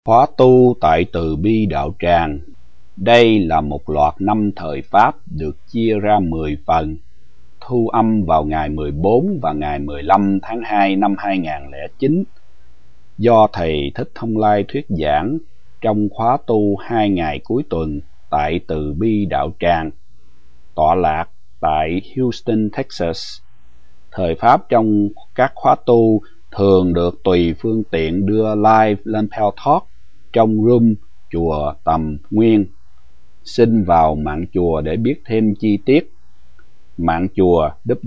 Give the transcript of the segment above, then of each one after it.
Khóa tu tại Từ Bi Đạo Tràng. Đây là một loạt 5 thời Pháp được chia ra 10 phần, thu âm vào ngày 14 và ngày 15 tháng 2 năm 2009, do Thầy Thích Thông Lai thuyết giảng trong khóa tu 2 ngày cuối tuần tại Từ Bi Đạo Tràng, tọa lạc tại Houston, Texas. Thời Pháp trong các khóa tu thường được tùy phương tiện đưa live lên Paltalk trong room chùa Tầm Nguyên. Xin vào mạng chùa để biết thêm chi tiết. Mạng chùa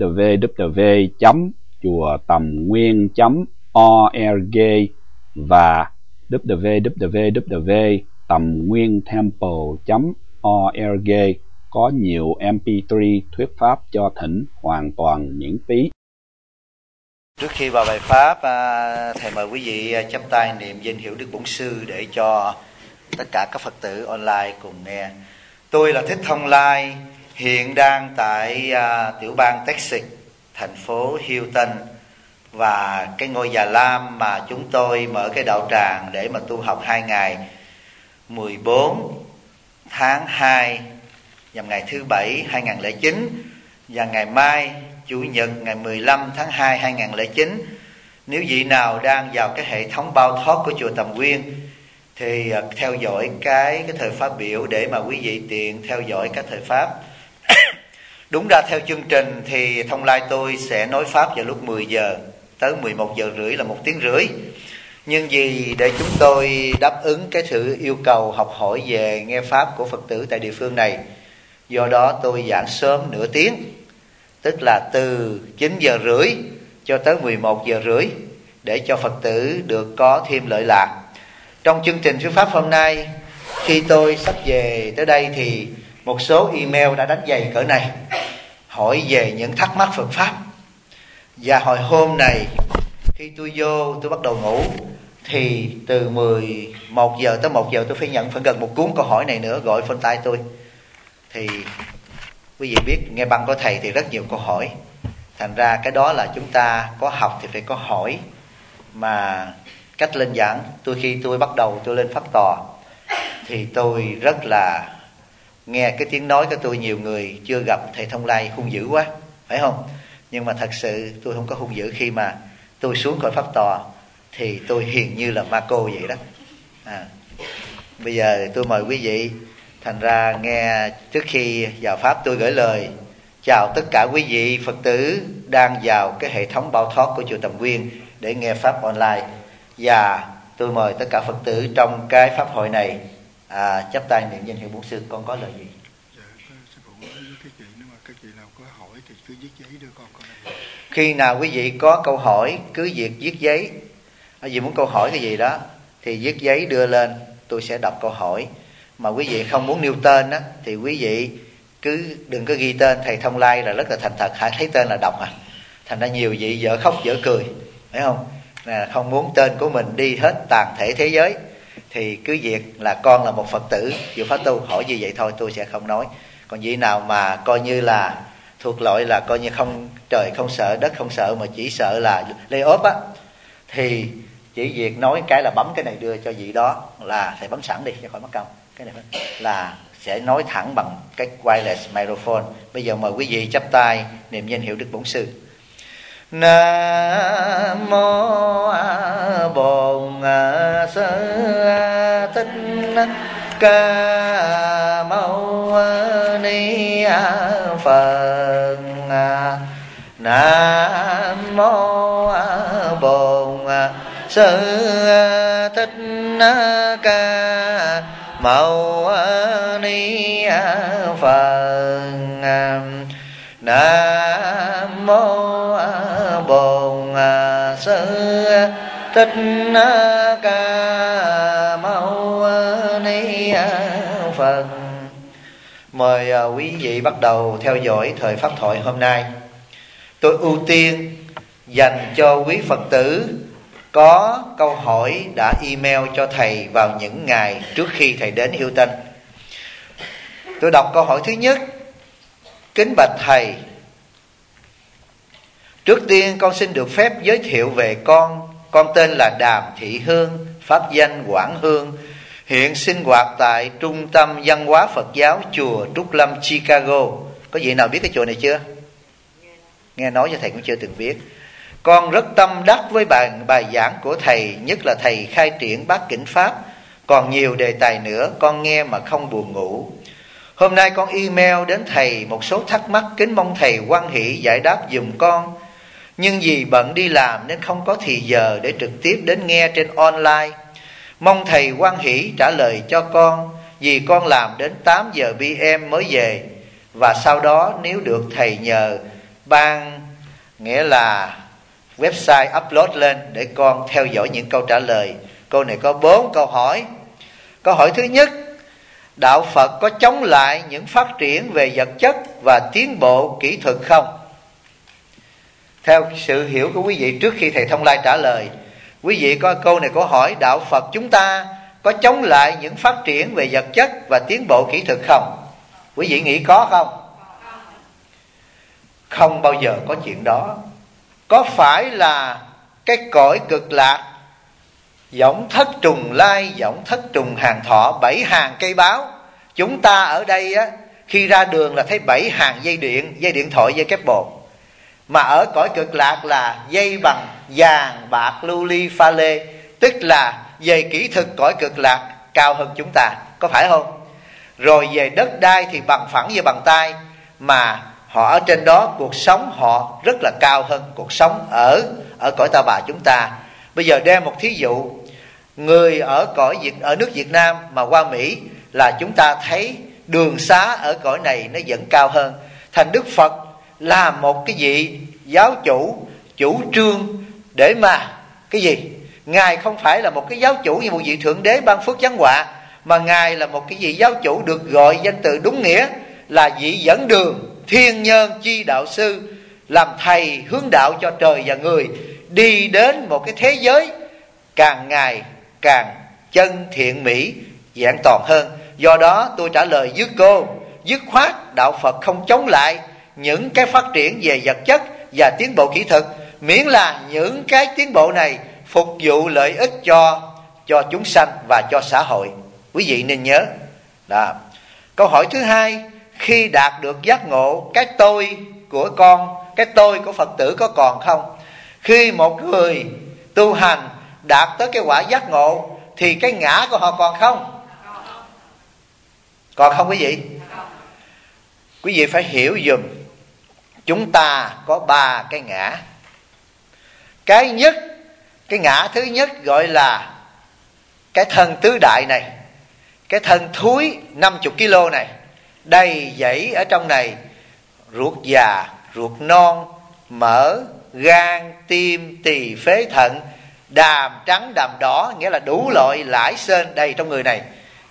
www.chuatamnguen.org và www.tamnguyentemple.org có nhiều MP3 thuyết pháp cho thỉnh hoàn toàn miễn phí. Trước khi vào bài pháp, thầy mời quý vị chắp tay niệm danh hiệu Đức Bổn Sư để cho tất cả các Phật tử online cùng nghe. Tôi là Thích Thông Lai, hiện đang tại tiểu bang Texas, thành phố Houston, và cái ngôi Già Lam mà chúng tôi mở cái đạo tràng để mà tu học 2 ngày 14 tháng 2 nhằm ngày thứ Bảy 2009 và ngày mai Chủ nhật ngày 15 tháng 2 2009. Nếu vị nào đang vào cái hệ thống bao thoát của chùa Tầm Nguyên thì theo dõi cái thời pháp biểu để mà quý vị tiện theo dõi các thời pháp. Đúng ra theo chương trình thì Thông Lai tôi sẽ nói pháp vào lúc 10 giờ tới 11 giờ rưỡi là 1 tiếng rưỡi. Nhưng vì để chúng tôi đáp ứng cái sự yêu cầu học hỏi về nghe pháp của Phật tử tại địa phương này, do đó tôi giảng sớm nửa tiếng, tức là từ 9 giờ rưỡi cho tới 11 giờ rưỡi để cho Phật tử được có thêm lợi lạc. Trong chương trình thuyết pháp hôm nay, khi tôi sắp về tới đây thì một số email đã đánh dày cỡ này hỏi về những thắc mắc Phật pháp. Và hồi hôm này khi tôi vô tôi bắt đầu ngủ thì từ 11 giờ tới 1 giờ tôi phải nhận gần một cuốn câu hỏi này nữa gọi phone tay tôi. Thì quý vị biết nghe băng của thầy thì rất nhiều câu hỏi, thành ra cái đó là chúng ta có học thì phải có hỏi. Mà cách lên giảng, khi tôi bắt đầu tôi lên pháp tòa thì tôi rất là nghe cái tiếng nói của tôi, nhiều người chưa gặp thầy Thông Lai hung dữ quá, phải không? Nhưng mà thật sự tôi không có hung dữ. Khi mà tôi xuống khỏi pháp tòa thì tôi hiền như là ma cô vậy đó. Bây giờ tôi mời quý vị, thành ra nghe trước khi vào pháp tôi gửi lời chào tất cả quý vị Phật tử đang vào cái hệ thống bao thoát của chùa Tầm Nguyên để nghe pháp online. Và tôi mời tất cả Phật tử trong cái pháp hội này chắp tay niệm danh hiệu Bổn Sư. Con có lời gì? Dạ, sư phụ với các chị, nếu mà các chị nào có hỏi thì cứ viết giấy đưa con đây. Khi nào quý vị có câu hỏi cứ việc viết giấy. Vì muốn câu hỏi cái gì đó thì viết giấy đưa lên, tôi sẽ đọc câu hỏi. Mà quý vị không muốn nêu tên á thì quý vị cứ đừng có ghi tên. Thầy Thông Lai là rất là thành thật, hãy thấy tên là đọc thành ra nhiều vị dở khóc dở cười, phải không? Không muốn tên của mình đi hết tàn thể thế giới thì cứ việc là con là một Phật tử chịu pháp tu, hỏi gì vậy thôi, tôi sẽ không nói. Còn vị nào mà coi như là thuộc loại là coi như không trời không sợ đất không sợ mà chỉ sợ là lay ốp á, thì chỉ việc nói cái là bấm cái này đưa cho vị đó là thầy bấm sẵn đi cho khỏi mất công. Cái này là sẽ nói thẳng bằng cái wireless microphone. Bây giờ mời quý vị chắp tay niệm danh hiệu Đức Bổn Sư. Nam mô Bổn Sư Thích Ca Mâu Ni Phật. Nam mô Bổn Sư Thích Ca Mâu Ni Phật. Nam mô Bổn Sư Thích Ca Mâu Ni Phật. Mời quý vị bắt đầu theo dõi thời pháp thoại hôm nay. Tôi ưu tiên dành cho quý Phật tử có câu hỏi đã email cho thầy vào những ngày trước khi thầy đến Houston. Tôi đọc câu hỏi thứ nhất. Kính bạch thầy, trước tiên con xin được phép giới thiệu về con. Con tên là Đàm Thị Hương, pháp danh Quảng Hương, hiện sinh hoạt tại Trung tâm Văn hóa Phật giáo chùa Trúc Lâm, Chicago. Có vị nào biết cái chùa này chưa? Nghe nói cho thầy cũng chưa từng biết. Con rất tâm đắc với bài giảng của thầy, nhất là thầy khai triển bát Kinh Pháp. Còn nhiều đề tài nữa, con nghe mà không buồn ngủ. Hôm nay con email đến thầy một số thắc mắc, kính mong thầy hoan hỷ giải đáp giùm con. Nhưng vì bận đi làm nên không có thì giờ để trực tiếp đến nghe trên online. Mong thầy hoan hỷ trả lời cho con, vì con làm đến 8 giờ PM mới về. Và sau đó nếu được thầy nhờ ban, nghĩa là website upload lên để con theo dõi những câu trả lời. Câu này có 4 câu hỏi. Câu hỏi thứ nhất: đạo Phật có chống lại những phát triển về vật chất và tiến bộ kỹ thuật không? Theo sự hiểu của quý vị, trước khi thầy Thông Lai trả lời, quý vị có câu này có hỏi: đạo Phật chúng ta có chống lại những phát triển về vật chất và tiến bộ kỹ thuật không? Quý vị nghĩ có không? Không bao giờ có chuyện đó. Có phải là cái cõi cực lạc, võng thất trùng lai, võng thất trùng hàng thọ, 7 hàng cây báo. Chúng ta ở đây á, khi ra đường là thấy 7 hàng dây điện thoại, dây kép bột. Mà ở cõi cực lạc là dây bằng vàng, bạc, lưu ly, pha lê. Tức là về kỹ thuật cõi cực lạc cao hơn chúng ta, có phải không? Rồi về đất đai thì bằng phẳng như bằng tay. Mà họ ở trên đó, cuộc sống họ rất là cao hơn cuộc sống ở cõi ta bà chúng ta. Bây giờ đem một thí dụ, người ở nước Việt Nam mà qua Mỹ là chúng ta thấy đường xá ở cõi này nó vẫn cao hơn. Thành Đức Phật là một cái vị giáo chủ trương để mà cái gì? Ngài không phải là một cái giáo chủ như một vị thượng đế ban phước giáng họa, mà Ngài là một cái vị giáo chủ được gọi danh từ đúng nghĩa là vị dẫn đường, thiên nhân chi đạo sư, làm thầy hướng đạo cho trời và người đi đến một cái thế giới càng ngày càng chân thiện mỹ, vẹn toàn hơn. Do đó tôi trả lời với cô, dứt khoát đạo Phật không chống lại những cái phát triển về vật chất và tiến bộ kỹ thuật, miễn là những cái tiến bộ này phục vụ lợi ích cho chúng sanh và cho xã hội. Quý vị nên nhớ. Đó. Câu hỏi thứ hai: khi đạt được giác ngộ, cái tôi của con, cái tôi của Phật tử có còn không? Khi một người tu hành đạt tới cái quả giác ngộ thì cái ngã của họ còn không? Còn không quý vị? Quý vị phải hiểu dùm, chúng ta có 3 cái ngã. Cái ngã thứ nhất gọi là cái thân tứ đại này, cái thân thúi 50 kg này, đầy dẫy ở trong này, ruột già, ruột non, mỡ, gan, tim, tỳ, phế, thận, đàm trắng, đàm đỏ, nghĩa là đủ loại lãi sên đầy trong người này.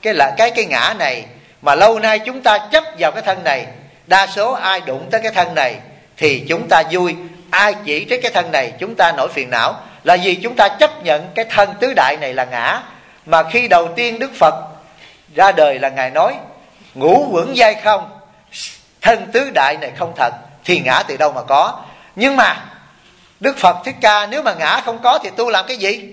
Cái ngã này mà lâu nay chúng ta chấp vào cái thân này. Đa số ai đụng tới cái thân này thì chúng ta vui, ai chỉ trích cái thân này chúng ta nổi phiền não, là vì chúng ta chấp nhận cái thân tứ đại này là ngã. Mà khi đầu tiên Đức Phật ra đời là Ngài nói ngũ quẩn giai không, thân tứ đại này không thật, thì ngã từ đâu mà có? Nhưng mà Đức Phật Thích Ca nếu mà ngã không có thì tu làm cái gì?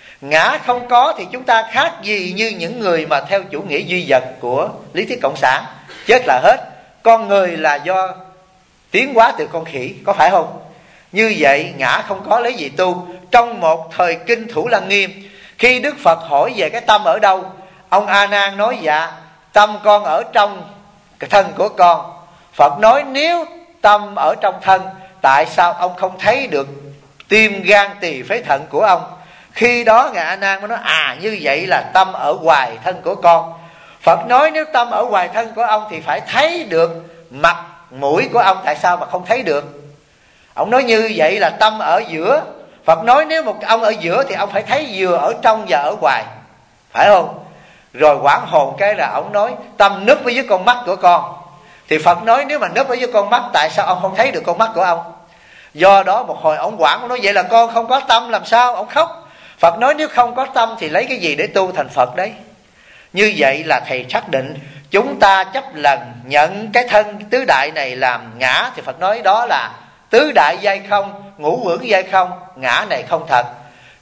Ngã không có thì chúng ta khác gì như những người mà theo chủ nghĩa duy vật của lý thuyết cộng sản, chết là hết. Con người là do tiến hóa từ con khỉ, có phải không? Như vậy ngã không có lấy gì tu. Trong một thời kinh Thủ Lăng Nghiêm, khi Đức Phật hỏi về cái tâm ở đâu, ông A Nan nói dạ tâm con ở trong cái thân của con. Phật nói nếu tâm ở trong thân, tại sao ông không thấy được tim, gan, tỳ, phế, thận của ông? Khi đó Ngài A Nan mới nói như vậy là tâm ở ngoài thân của con. Phật nói nếu tâm ở ngoài thân của ông thì phải thấy được mặt mũi của ông, tại sao mà không thấy được? Ông nói như vậy là tâm ở giữa. Phật nói nếu một ông ở giữa thì ông phải thấy vừa ở trong và ở ngoài, phải không? Rồi quảng hồn cái là ông nói tâm núp ở dưới con mắt của con. Thì Phật nói nếu mà núp ở dưới con mắt, tại sao ông không thấy được con mắt của ông? Do đó một hồi ông quảng, ông nói vậy là con không có tâm làm sao? Ông khóc. Phật nói nếu không có tâm thì lấy cái gì để tu thành Phật đấy? Như vậy là thầy xác định chúng ta chấp lần nhận cái thân tứ đại này làm ngã, thì Phật nói đó là tứ đại giai không, ngũ uẩn giai không, ngã này không thật.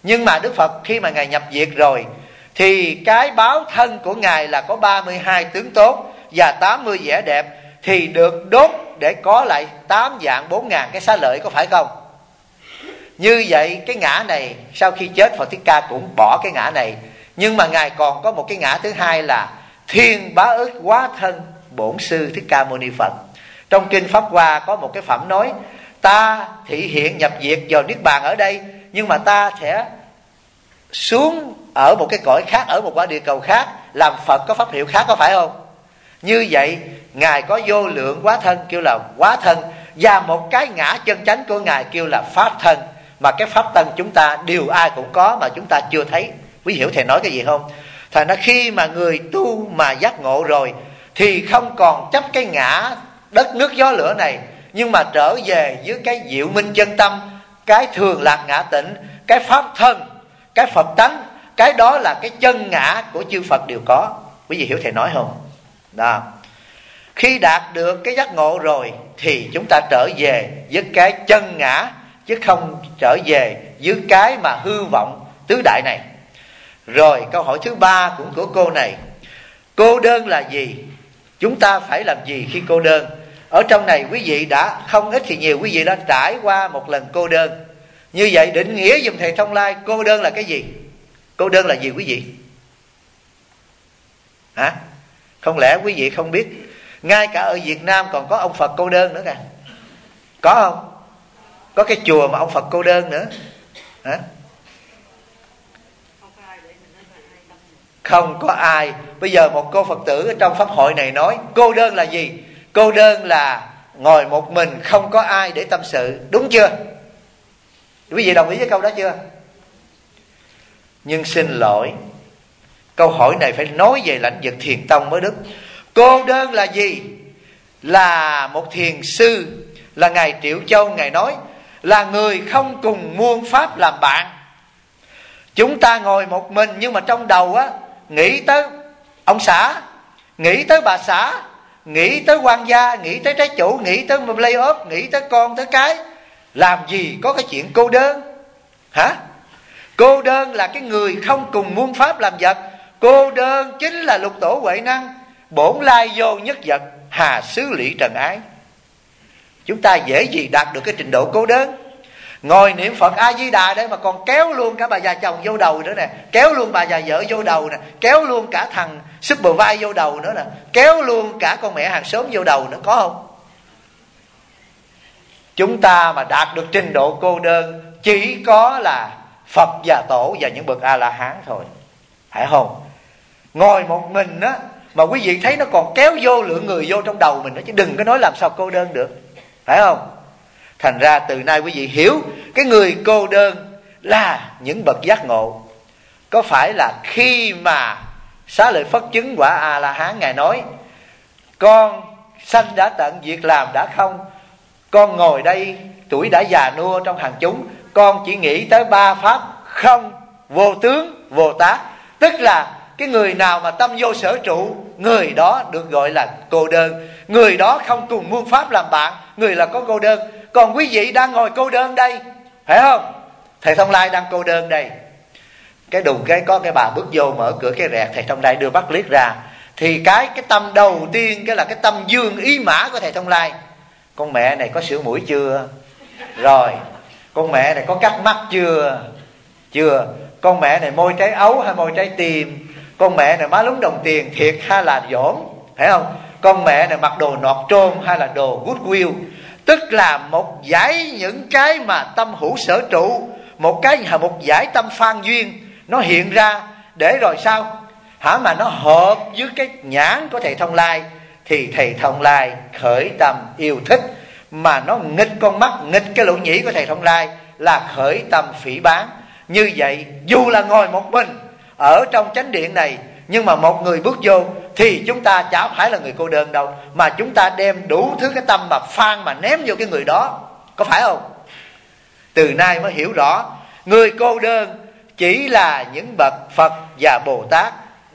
Nhưng mà Đức Phật khi mà Ngài nhập diệt rồi thì cái báo thân của Ngài là có 32 tướng tốt và 80 vẻ đẹp, thì được đốt để có lại 8 vạn 4 ngàn cái xá lợi, có phải không? Như vậy cái ngã này sau khi chết Phật Thích Ca cũng bỏ cái ngã này. Nhưng mà Ngài còn có một cái ngã thứ hai là Thiên Bá Ức Hóa Thân Bổn Sư Thích Ca Mâu Ni Phật. Trong Kinh Pháp Hoa có một cái phẩm nói: ta thị hiện nhập diệt vào Niết Bàn ở đây, nhưng mà ta sẽ xuống ở một cái cõi khác, ở một quả địa cầu khác, làm Phật có pháp hiệu khác, có phải không? Như vậy Ngài có vô lượng hóa thân kêu là hóa thân, và một cái ngã chân chánh của Ngài kêu là pháp thân. Mà cái pháp thân chúng ta đều ai cũng có mà chúng ta chưa thấy. Quý hiểu Thầy nói cái gì không? Thành ra khi mà người tu mà giác ngộ rồi thì không còn chấp cái ngã đất nước gió lửa này, nhưng mà trở về với cái diệu minh chân tâm, cái thường lạc ngã tịnh, cái pháp thân, cái Phật tánh. Cái đó là cái chân ngã của chư Phật đều có. Quý vị hiểu Thầy nói không? Đó. Khi đạt được cái giác ngộ rồi thì chúng ta trở về với cái chân ngã, chứ không trở về với cái mà hư vọng tứ đại này. Rồi câu hỏi thứ ba cũng của cô này: cô đơn là gì? Chúng ta phải làm gì khi cô đơn? Ở trong này quý vị đã không ít thì nhiều, quý vị đã trải qua một lần cô đơn. Như vậy định nghĩa giùm Thầy Thông Lai, cô đơn là cái gì? Cô đơn là gì quý vị? Hả? Không lẽ quý vị không biết ngay cả ở Việt Nam còn có ông Phật cô đơn nữa kìa? Có không? Có cái chùa mà ông Phật cô đơn nữa. Hả? Không có ai. Bây giờ một cô Phật tử ở trong pháp hội này nói cô đơn là gì? Cô đơn là ngồi một mình, không có ai để tâm sự. Đúng chưa? Quý vị đồng ý với câu đó chưa? Nhưng xin lỗi, câu hỏi này phải nói về lãnh vực thiền tông mới đúng. Cô đơn là gì? Là một thiền sư, là Ngài Triệu Châu, Ngài nói là người không cùng muôn pháp làm bạn. Chúng ta ngồi một mình nhưng mà trong đầu á nghĩ tới ông xã, nghĩ tới bà xã, nghĩ tới quan gia, nghĩ tới trái chủ, nghĩ tới layoff, nghĩ tới con tới cái. Làm gì có cái chuyện cô đơn? Hả? Cô đơn là cái người không cùng muôn pháp làm vật. Cô đơn chính là lục tổ huệ năng, bổn lai vô nhất vật, hà xứ lụy trần ái. Chúng ta dễ gì đạt được cái trình độ cô đơn? Ngồi niệm Phật A Di Đà đây mà còn kéo luôn cả bà già chồng vô đầu nữa nè, kéo luôn bà già vợ vô đầu nè, kéo luôn cả thằng supervisor vô đầu nữa nè, kéo luôn cả con mẹ hàng xóm vô đầu nữa, có không? Chúng ta mà đạt được trình độ cô đơn chỉ có là Phật và Tổ và những bậc A-la-hán thôi, phải không? Ngồi một mình á mà quý vị thấy nó còn kéo vô lượng người vô trong đầu mình đó, chứ đừng có nói làm sao cô đơn được, phải không? Thành ra từ nay quý vị hiểu cái người cô đơn là những bậc giác ngộ. Có phải là khi mà Xá Lợi Phất chứng quả A-la-hán, Ngài nói con sanh đã tận, việc làm đã không, con ngồi đây tuổi đã già nua trong hàng chúng, con chỉ nghĩ tới ba pháp không, vô tướng, vô tác. Tức là cái người nào mà tâm vô sở trụ, người đó được gọi là cô đơn. Người đó không cùng muôn pháp làm bạn, người là có cô đơn. Còn quý vị đang ngồi cô đơn đây, phải không? Thầy Thông Lai đang cô đơn đây. Cái đùng cái có cái bà bước vô mở cửa cái rẹt, thầy Thông Lai đưa bắt liếc ra. Thì cái tâm đầu tiên cái là cái tâm dương ý mã của thầy Thông Lai. Con mẹ này có sửa mũi chưa? Rồi. Con mẹ này có cắt mắt chưa? Chưa. Con mẹ này môi trái ấu hay môi trái tim? Con mẹ này má lúng đồng tiền thiệt hay là dỗm? Phải không? Con mẹ này mặc đồ nọt trôn hay là đồ goodwill? Tức là một giải những cái mà tâm hữu sở trụ, một giải tâm phan duyên nó hiện ra, để rồi sao? Hả, mà nó hợp với cái nhãn của thầy Thông Lai thì thầy Thông Lai khởi tâm yêu thích, mà nó nghịch con mắt, nghịch cái lỗ nhĩ của thầy Thông Lai là khởi tâm phỉ báng. Như vậy dù là ngồi một mình ở trong chánh điện này, nhưng mà một người bước vô thì chúng ta chả phải là người cô đơn đâu, mà chúng ta đem đủ thứ cái tâm mà phan mà ném vô cái người đó, có phải không? Từ nay mới hiểu rõ, người cô đơn chỉ là những bậc Phật và Bồ Tát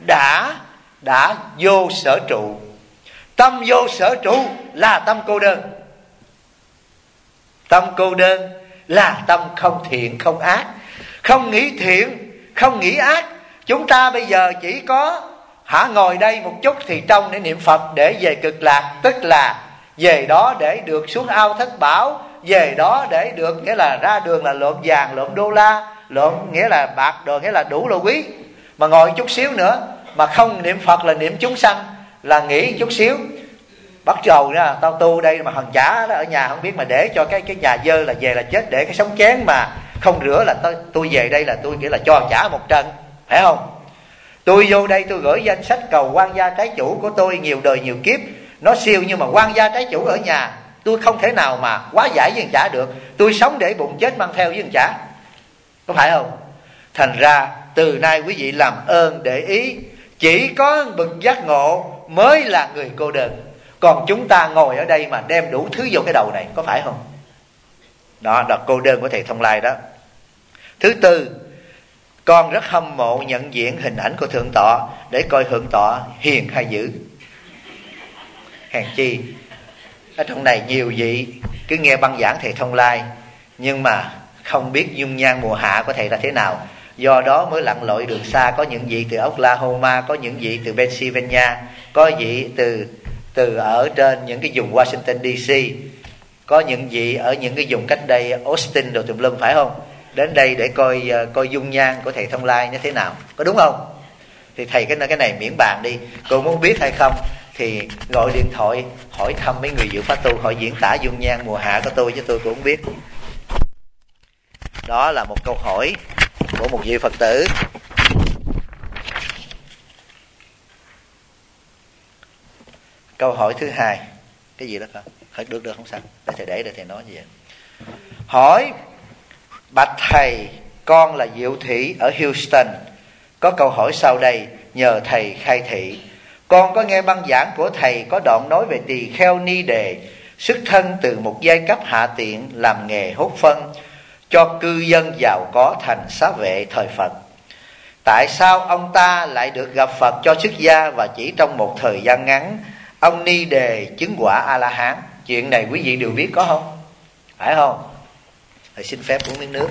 đã vô sở trụ. Tâm vô sở trụ là tâm cô đơn. Tâm cô đơn là tâm không thiện không ác. không nghĩ thiện, không nghĩ ác. Chúng ta bây giờ chỉ có ngồi đây một chút thì trong để niệm Phật để về cực lạc, tức là về đó để được xuống ao thất bảo, về đó để được, nghĩa là ra đường là lượm vàng, lượm đô la, lượm nghĩa là bạc đồ, nghĩa là đủ lô quý. Mà ngồi chút xíu nữa mà không niệm Phật là niệm chúng sanh, là nghĩ chút xíu bắt đầu nha, tao tu đây mà thằng chả đó ở nhà không biết, mà để cho cái nhà dơ là về là chết, để cái sống chén mà không rửa là tôi về đây là tôi nghĩa là cho chả một trận, phải không? Tôi vô đây tôi gửi danh sách cầu quan gia trái chủ của tôi nhiều đời nhiều kiếp, nó siêu, nhưng mà quan gia trái chủ ở nhà tôi không thể nào mà quá giải với thằng chả được. Tôi sống để bụng chết mang theo với thằng chả, có phải không? Thành ra từ nay quý vị làm ơn để ý, chỉ có bậc giác ngộ mới là người cô đơn. Còn chúng ta ngồi ở đây mà đem đủ thứ vô cái đầu này, có phải không? Đó là cô đơn của thầy Thông Lai đó. Thứ tư, con rất hâm mộ nhận diện hình ảnh của Thượng Tọa để coi Thượng Tọa hiền hay dữ. Hèn chi ở trong này nhiều vị cứ nghe băng giảng thầy Thông Lai nhưng mà không biết dung nhan mùa hạ của thầy là thế nào. Do đó mới lặn lội đường xa, có những vị từ Oklahoma, có những vị từ Pennsylvania, có vị từ ở trên những cái vùng Washington DC, có những vị ở những cái vùng cách đây Austin đồ tùm lum, phải không? Đến đây để coi dung nhan của thầy Thông Lai như thế nào, có đúng không? Thì thầy cái này miễn bàn đi, cô muốn biết hay không thì gọi điện thoại hỏi thăm mấy người dự pháp tu, hỏi diễn tả dung nhan mùa hạ của tôi chứ tôi cũng không biết. Đó là một câu hỏi của một vị Phật tử. Câu hỏi thứ hai, cái gì đó con? Hỏi được không sao? Để thầy nói gì vậy? Hỏi: bạch thầy, con là Diệu Thị ở Houston, có câu hỏi sau đây nhờ thầy khai thị. Con có nghe băng giảng của thầy có đoạn nói về tỳ kheo Ni Đề xuất thân từ một giai cấp hạ tiện, làm nghề hút phân cho cư dân giàu có thành xá vệ thời Phật. Tại sao ông ta lại được gặp Phật cho xuất gia và chỉ trong một thời gian ngắn ông Ni Đề chứng quả A-la-hán? Chuyện này quý vị đều biết có không? Phải không? Thầy xin phép uống miếng nước.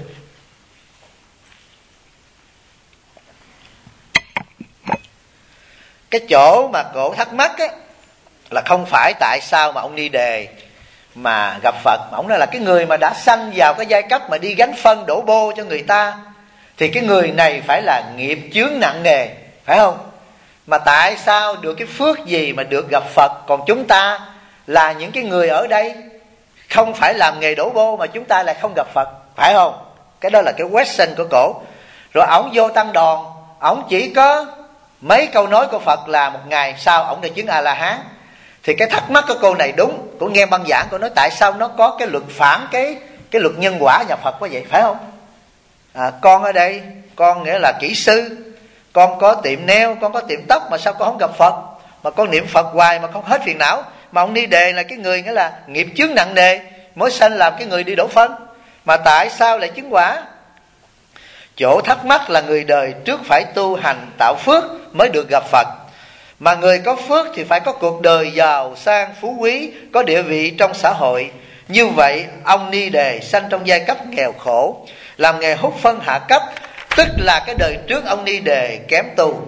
Cái chỗ mà cổ thắc mắc á, là không phải tại sao mà ông Ni Đề mà gặp Phật, mà ông nói là cái người mà đã sanh vào cái giai cấp mà đi gánh phân đổ bô cho người ta thì cái người này phải là nghiệp chướng nặng nề, phải không? Mà tại sao được cái phước gì mà được gặp Phật, còn chúng ta là những cái người ở đây không phải làm nghề đổ bô mà chúng ta lại không gặp Phật, phải không? Cái đó là cái question của cổ. Rồi ổng vô tăng đoàn, ổng chỉ có mấy câu nói của Phật là một ngày sau ổng đã chứng A-la-hán. Thì cái thắc mắc của cô này đúng, cô nghe băng giảng cô nói tại sao nó có cái luật phản cái luật nhân quả nhà Phật quá vậy, phải không? Con ở đây, con nghĩa là kỹ sư, con có tiệm nail, con có tiệm tóc, mà sao con không gặp Phật, mà con niệm Phật hoài mà không hết phiền não? Mà ông Ni Đề là cái người nghĩa là nghiệp chướng nặng nề, mới sanh làm cái người đi đổ phân, mà tại sao lại chứng quả? Chỗ thắc mắc là người đời trước phải tu hành tạo phước mới được gặp Phật, mà người có phước thì phải có cuộc đời giàu sang phú quý, có địa vị trong xã hội. Như vậy ông Ni Đề sanh trong giai cấp nghèo khổ, làm nghề hút phân hạ cấp, tức là cái đời trước ông Ni Đề kém tu,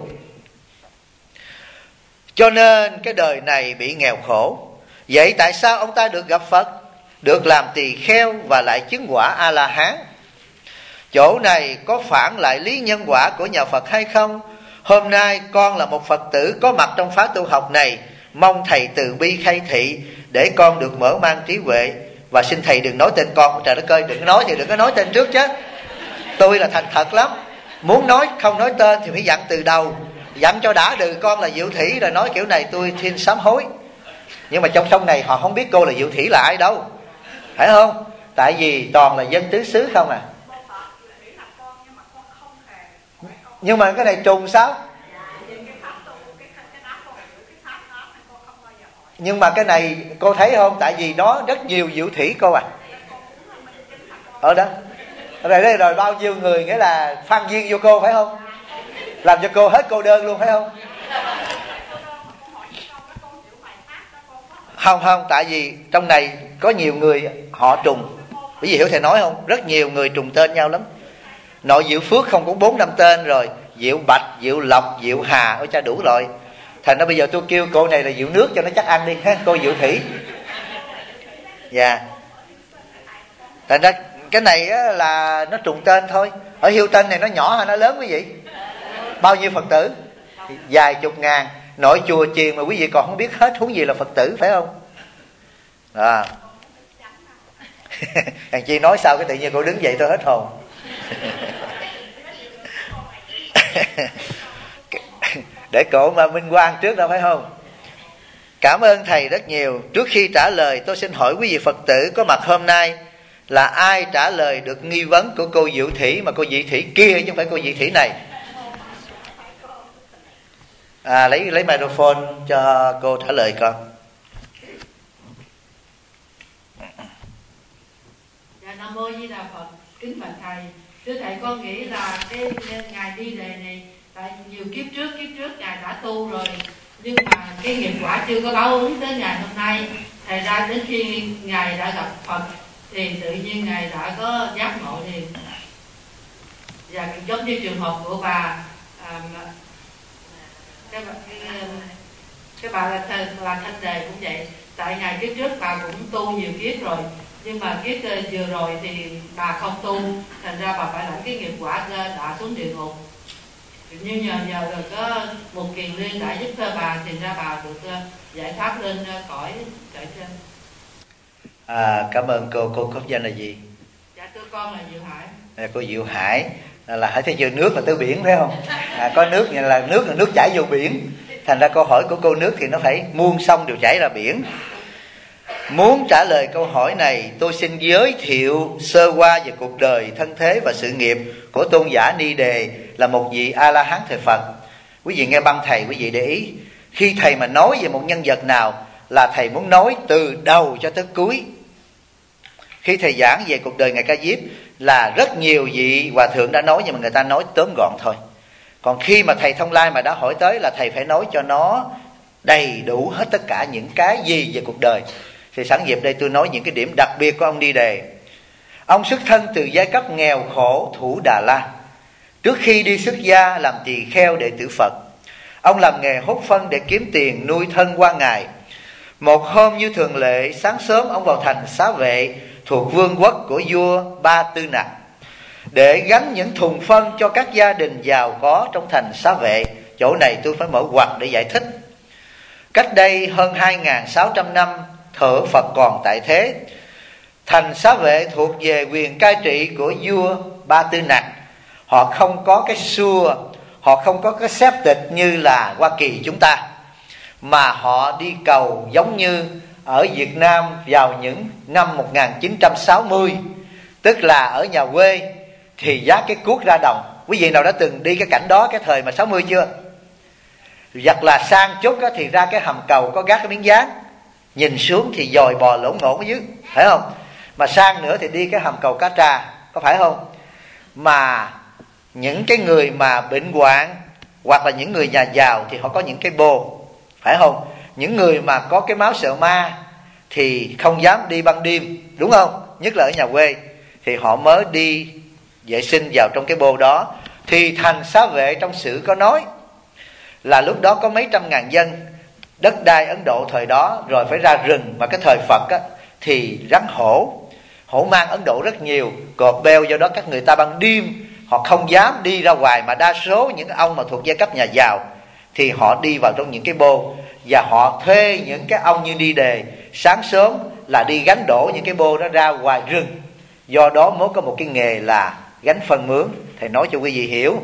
cho nên cái đời này bị nghèo khổ. Vậy tại sao ông ta được gặp Phật, được làm tỳ kheo và lại chứng quả A-la-hán? Chỗ này có phản lại lý nhân quả của nhà Phật hay không? Hôm nay con là một Phật tử có mặt trong khóa tu học này, mong thầy từ bi khai thị để con được mở mang trí huệ. Và xin thầy đừng nói tên con, trời đất ơi, đừng có nói thì đừng có nói tên trước chứ. Tôi là thành thật lắm, muốn nói không nói tên thì phải dặn từ đầu, dặn cho đã đừ con là Diệu Thủy, rồi nói kiểu này tôi xin sám hối. Nhưng mà trong sông này họ không biết cô là Diệu Thủy là ai đâu, phải không? Tại vì toàn là dân tứ xứ không à. Nhưng mà cái này trùng sao? Nhưng mà cái này cô thấy không, tại vì nó rất nhiều Diệu Thủy cô à. Ở đó rồi bao nhiêu người nghĩa là phan duyên vô cô, phải không? Làm cho cô hết cô đơn luôn, phải không? Không, tại vì trong này có nhiều người họ trùng. Bởi vì hiểu thầy nói không, rất nhiều người trùng tên nhau lắm. Nội Diệu Phước không cũng 4-5 tên rồi, Diệu Bạch, Diệu Lộc, Diệu Hà, ôi cha đủ rồi. Thành ra bây giờ tôi kêu cô này là Diệu Nước cho nó chắc ăn đi ha, cô Diệu Thủy. Dạ. Thành ra cái này á, là nó trùng tên thôi. Ở Hilton này nó nhỏ hay nó lớn quý vị? Bao nhiêu Phật tử? Vài chục ngàn. Nội chùa chiền mà quý vị còn không biết hết, huống gì là Phật tử, phải không? Thằng Chi nói sao cái tự nhiên cô đứng dậy tôi hết hồn. Để cổ mà minh quan trước đâu, phải không? Cảm ơn thầy rất nhiều. Trước khi trả lời, tôi xin hỏi quý vị Phật tử có mặt hôm nay là ai trả lời được nghi vấn của cô Diệu Thủy, mà cô Diệu Thủy kia chứ không phải cô Diệu Thủy này. Lấy microphone cho cô trả lời con. Dạ, Nam Mô Di Đà Phật. Kính bạch thầy, thưa thầy, con nghĩ là cái ngài đi đề này tại nhiều kiếp trước ngài đã tu rồi, nhưng mà cái nghiệp quả chưa có báo ứng tới ngày hôm nay. Thầy ra đến khi ngài đã gặp Phật thì tự nhiên ngài đã có giác ngộ liền. Và giống như trường hợp của bà cái bà là Thanh Đề cũng vậy. Tại ngày kiếp trước bà cũng tu nhiều kiếp rồi, nhưng mà kiếp vừa rồi thì bà không tu, thành ra bà phải lãnh cái nghiệp quả đã xuống địa ngục. Nhưng nhờ được có một kiền liên đã giúp cho bà, thì ra bà được giải thoát lên cõi trên. Cảm ơn cô có danh là gì? Dạ, thưa con là Diệu Hải. Cô Diệu Hải là Hải thấy chưa, nước là tới biển phải không? Có nước như là nước chảy vô biển. Thành ra câu hỏi của cô nước thì nó phải muôn sông đều chảy ra biển. Muốn trả lời câu hỏi này, tôi xin giới thiệu sơ qua về cuộc đời, thân thế và sự nghiệp của tôn giả Ni Đề, là một vị A-la-hán thời Phật. Quý vị nghe băng thầy, quý vị để ý, khi thầy mà nói về một nhân vật nào là thầy muốn nói từ đầu cho tới cuối. Khi thầy giảng về cuộc đời Ngài Ca Diếp là rất nhiều vị hòa thượng đã nói, nhưng mà người ta nói tóm gọn thôi. Còn khi mà thầy Thông Lai mà đã hỏi tới là thầy phải nói cho nó đầy đủ hết tất cả những cái gì về cuộc đời. Thì sẵn dịp đây tôi nói những cái điểm đặc biệt của ông Ni Đề. Ông xuất thân từ giai cấp nghèo khổ Thủ Đà La. Trước khi đi xuất gia làm tỳ kheo đệ tử Phật, ông làm nghề hốt phân để kiếm tiền nuôi thân qua ngày. Một hôm như thường lệ, sáng sớm ông vào thành Xá Vệ thuộc vương quốc của vua Ba Tư Nặc để gánh những thùng phân cho các gia đình giàu có trong thành Xá Vệ. Chỗ này tôi phải mở ngoặc để giải thích. Cách đây hơn 2.600 năm, thở Phật còn tại thế, thành Xá Vệ thuộc về quyền cai trị của vua Ba Tư Nặc. Họ không có cái xua, họ không có cái xếp tịch như là Hoa Kỳ chúng ta, mà họ đi cầu giống như ở Việt Nam vào những năm 1960, tức là ở nhà quê thì vác cái cuốc ra đồng. Quý vị nào đã từng đi cái cảnh đó cái thời mà 60 chưa? Hoặc là sang chút thì ra cái hầm cầu có gác cái miếng dán, nhìn xuống thì dòi bò lỗ ngổn ở dưới, phải không? Mà sang nữa thì đi cái hầm cầu Cá Trà, có phải không? Mà những cái người mà bệnh hoạn hoặc là những người nhà giàu thì họ có những cái bô, phải không? Những người mà có cái máu sợ ma thì không dám đi ban đêm, đúng không? Nhất là ở nhà quê thì họ mới đi vệ sinh vào trong cái bô đó. Thì thành Xá Vệ trong sử có nói là lúc đó có mấy trăm ngàn dân, đất đai Ấn Độ thời đó rồi phải ra rừng, mà cái thời Phật á, thì rắn hổ mang Ấn Độ rất nhiều, cọp beo, do đó các người ta ban đêm họ không dám đi ra ngoài, mà đa số những ông mà thuộc giai cấp nhà giàu thì họ đi vào trong những cái bô, và họ thuê những cái ông như Ni Đề sáng sớm là đi gánh đổ những cái bô đó ra ngoài rừng. Do đó mới có một cái nghề là gánh phân mướn. Thầy nói cho quý vị hiểu.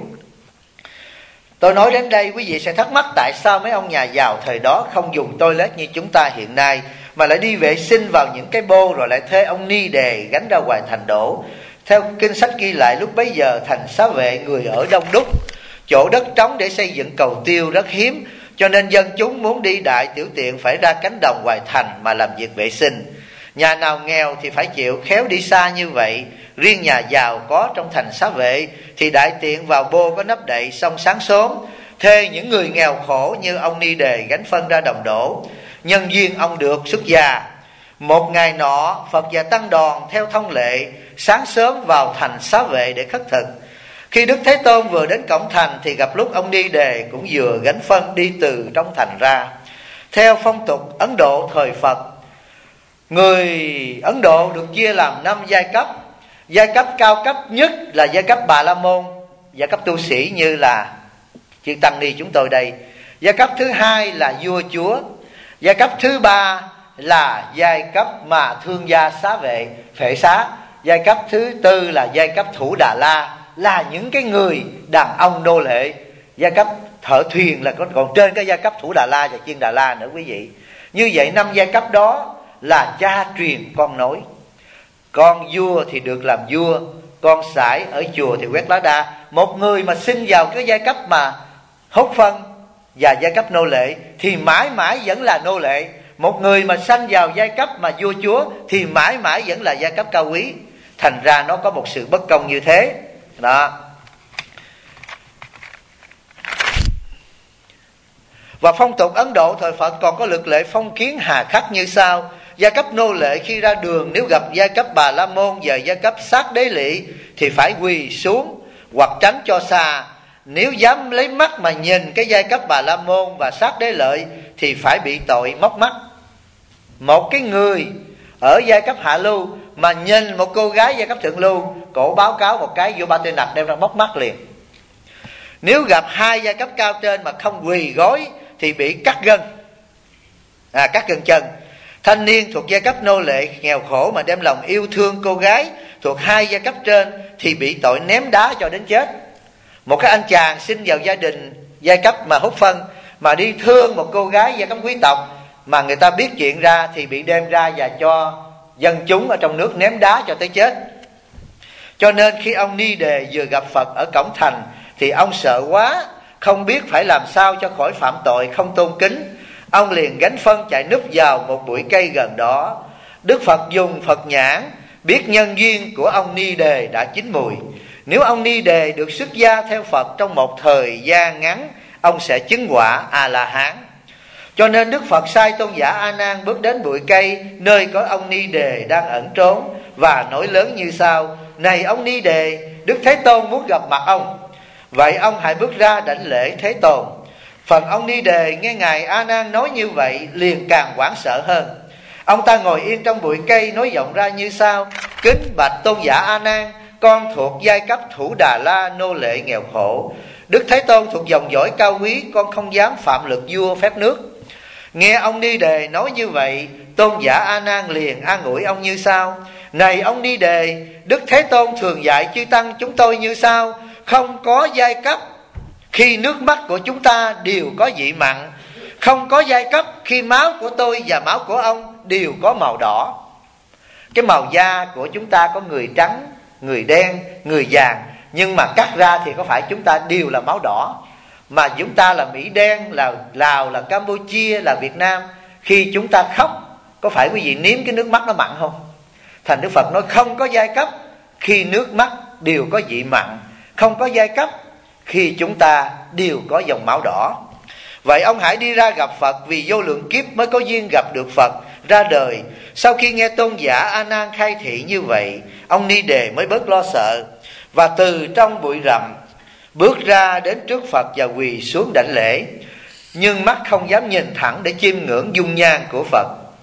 Tôi nói đến đây quý vị sẽ thắc mắc tại sao mấy ông nhà giàu thời đó không dùng toilet như chúng ta hiện nay, mà lại đi vệ sinh vào những cái bô rồi lại thuê ông Ni Đề gánh ra ngoài thành đổ. Theo kinh sách ghi lại, lúc bấy giờ thành Xá Vệ người ở đông đúc, chỗ đất trống để xây dựng cầu tiêu rất hiếm, cho nên dân chúng muốn đi đại tiểu tiện phải ra cánh đồng ngoài thành mà làm việc vệ sinh. Nhà nào nghèo thì phải chịu khéo đi xa như vậy. Riêng nhà giàu có trong thành Xá Vệ thì đại tiện vào bô có nắp đậy, xong sáng sớm thuê những người nghèo khổ như ông Ni Đề gánh phân ra đồng đổ. Nhân duyên ông được xuất gia. Một ngày nọ, Phật và tăng đoàn theo thông lệ sáng sớm vào thành Xá Vệ để khất thực. Khi Đức Thế Tôn vừa đến cổng thành thì gặp lúc ông Ni Đề cũng vừa gánh phân đi từ trong thành ra. Theo phong tục Ấn Độ thời Phật, người Ấn Độ được chia làm 5 giai cấp. Giai cấp cao cấp nhất là giai cấp Bà La Môn, giai cấp tu sĩ như là chư tăng ni chúng tôi đây. Giai cấp thứ hai là vua chúa. Giai cấp thứ ba là giai cấp mà thương gia xá vệ, phệ xá. Giai cấp thứ tư là giai cấp Thủ Đà La, là những cái người đàn ông nô lệ. Giai cấp thợ thuyền là còn trên cái giai cấp Thủ Đà La và Chiên Đà La nữa quý vị. Như vậy 5 giai cấp đó là cha truyền con nối. Con vua thì được làm vua, con sải ở chùa thì quét lá đa. Một người mà sinh vào cái giai cấp mà hốt phân và giai cấp nô lệ thì mãi mãi vẫn là nô lệ. Một người mà sanh vào giai cấp mà vua chúa thì mãi mãi vẫn là giai cấp cao quý. Thành ra nó có một sự bất công như thế đó. Và phong tục Ấn Độ thời Phật còn có luật lệ phong kiến hà khắc như sau. Giai cấp nô lệ khi ra đường nếu gặp giai cấp Bà La Môn và giai cấp Sát Đế Lị thì phải quỳ xuống hoặc tránh cho xa. Nếu dám lấy mắt mà nhìn cái giai cấp Bà La Môn và Sát Đế Lợi thì phải bị tội móc mắt. Một cái người ở giai cấp hạ lưu mà nhìn một cô gái giai cấp thượng lưu, cổ báo cáo một cái vô ba tê nặc đem ra móc mắt liền. Nếu gặp hai giai cấp cao trên mà không quỳ gối thì bị cắt gân, cắt gân chân. Thanh niên thuộc giai cấp nô lệ nghèo khổ mà đem lòng yêu thương cô gái thuộc hai giai cấp trên thì bị tội ném đá cho đến chết. Một cái anh chàng sinh vào gia đình giai cấp mà hút phân mà đi thương một cô gái giai cấp quý tộc mà người ta biết chuyện ra thì bị đem ra và cho dân chúng ở trong nước ném đá cho tới chết. Cho nên khi ông Ni Đề vừa gặp Phật ở cổng thành thì ông sợ quá, không biết phải làm sao cho khỏi phạm tội không tôn kính. Ông liền gánh phân chạy núp vào một bụi cây gần đó. Đức Phật dùng Phật nhãn biết nhân duyên của ông Ni Đề đã chín mùi. Nếu ông Ni Đề được xuất gia theo Phật trong một thời gian ngắn, ông sẽ chứng quả A-la-hán. Cho nên Đức Phật sai tôn giả A Nan bước đến bụi cây nơi có ông Ni Đề đang ẩn trốn và nói lớn như sau: Này ông Ni Đề, Đức Thế Tôn muốn gặp mặt ông. Vậy ông hãy bước ra đảnh lễ Thế Tôn. Phần ông Ni Đề nghe ngài A Nan nói như vậy liền càng hoảng sợ hơn. Ông ta ngồi yên trong bụi cây nói giọng ra như sau: Kính bạch tôn giả A Nan, con thuộc giai cấp Thủ Đà La nô lệ nghèo khổ. Đức Thế Tôn thuộc dòng dõi cao quý, con không dám phạm luật vua phép nước. Nghe ông Ni Đề nói như vậy, tôn giả A Nan liền an ủi ông như sau: Này ông Ni Đề, Đức Thế Tôn thường dạy chư tăng chúng tôi như sau: Không có giai cấp khi nước mắt của chúng ta đều có vị mặn, không có giai cấp khi máu của tôi và máu của ông đều có màu đỏ. Cái màu da của chúng ta có người trắng, người đen, người vàng, nhưng mà cắt ra thì có phải chúng ta đều là máu đỏ. Mà chúng ta là Mỹ đen, là Lào, là Campuchia, là Việt Nam, khi chúng ta khóc có phải quý vị nếm cái nước mắt nó mặn không? Thành Đức Phật nói không có giai cấp khi nước mắt đều có vị mặn, không có giai cấp khi chúng ta đều có dòng máu đỏ. Vậy ông hãy đi ra gặp Phật, vì vô lượng kiếp mới có duyên gặp được Phật ra đời. Sau khi nghe tôn giả A Nan khai thị như vậy, ông Ni Đề mới bớt lo sợ và từ trong bụi rậm bước ra đến trước Phật và quỳ xuống đảnh lễ, nhưng mắt không dám nhìn thẳng để chiêm ngưỡng dung nhan của Phật.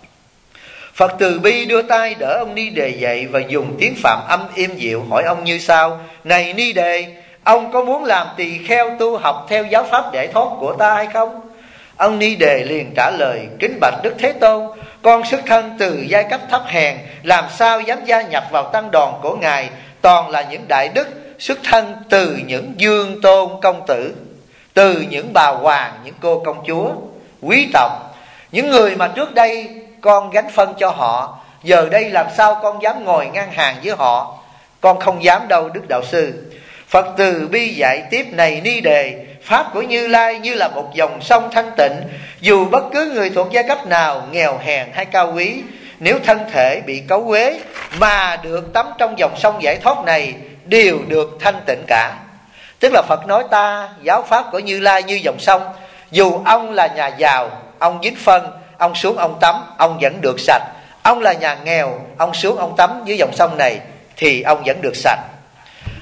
Phật từ bi đưa tay đỡ ông Ni Đề dậy và dùng tiếng Phạm âm êm dịu hỏi ông như sau: Này Ni Đề, ông có muốn làm tỳ kheo tu học theo giáo pháp giải thoát của ta hay không? Ông Ni Đề liền trả lời: Kính bạch Đức Thế Tôn, con xuất thân từ giai cấp thấp hèn, làm sao dám gia nhập vào tăng đoàn của ngài? Toàn là những đại đức, xuất thân từ những dương tôn công tử, từ những bà hoàng, những cô công chúa, quý tộc, những người mà trước đây con gánh phân cho họ, giờ đây làm sao con dám ngồi ngang hàng với họ? Con không dám đâu Đức Đạo Sư. Phật từ bi dạy tiếp: Này Ni Đề, pháp của Như Lai như là một dòng sông thanh tịnh. Dù bất cứ người thuộc giai cấp nào, nghèo hèn hay cao quý, nếu thân thể bị cấu uế mà được tắm trong dòng sông giải thoát này, đều được thanh tịnh cả. Tức là Phật nói ta giáo pháp của Như Lai như dòng sông. Dù ông là nhà giàu, ông dính phân, ông xuống ông tắm, ông vẫn được sạch. Ông là nhà nghèo, ông xuống ông tắm dưới dòng sông này thì ông vẫn được sạch.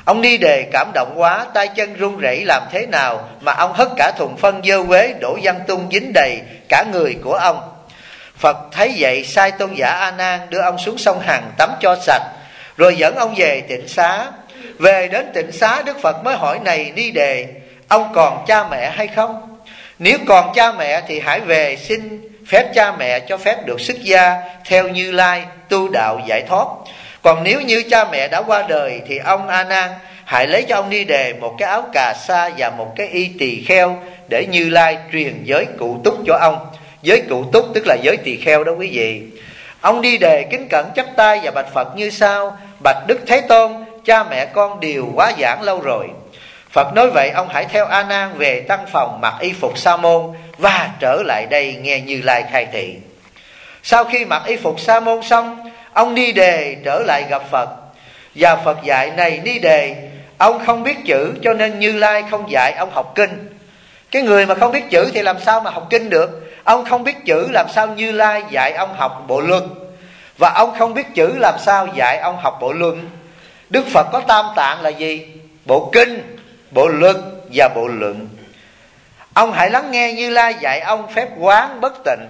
Ông Ni Đề cảm động quá, tay chân run rẩy làm thế nào mà ông hất cả thùng phân dơ quế đổ văng tung dính đầy cả người của ông. Phật thấy vậy sai tôn giả A Nan đưa ông xuống sông Hằng tắm cho sạch, rồi dẫn ông về Tịnh Xá. Về đến Tịnh Xá, Đức Phật mới hỏi: này Ni Đề, ông còn cha mẹ hay không? Nếu còn cha mẹ thì hãy về xin phép cha mẹ cho phép được xuất gia theo Như Lai tu đạo giải thoát. Còn nếu như cha mẹ đã qua đời thì ông A Nan hãy lấy cho ông Ni Đề một cái áo cà sa và một cái y tỳ kheo để Như Lai truyền giới cụ túc cho ông. Giới cụ túc tức là giới tỳ kheo đó quý vị. Ông Ni Đề kính cẩn chắp tay và bạch Phật như sau: bạch Đức Thế Tôn, cha mẹ con đều quá giảng lâu rồi. Phật nói: vậy ông hãy theo A Nan về tăng phòng mặc y phục sa môn và trở lại đây nghe Như Lai khai thị. Sau khi mặc y phục sa môn xong, ông Ni Đề trở lại gặp Phật, và Phật dạy: này Ni Đề, ông không biết chữ cho nên Như Lai không dạy ông học kinh. Cái người mà không biết chữ thì làm sao mà học kinh được? Ông không biết chữ làm sao Như Lai dạy ông học bộ luân? Và ông không biết chữ làm sao dạy ông học bộ luân? Đức Phật có tam tạng là gì? Bộ kinh, bộ luân và bộ luận. Ông hãy lắng nghe Như Lai dạy ông phép quán bất tịnh.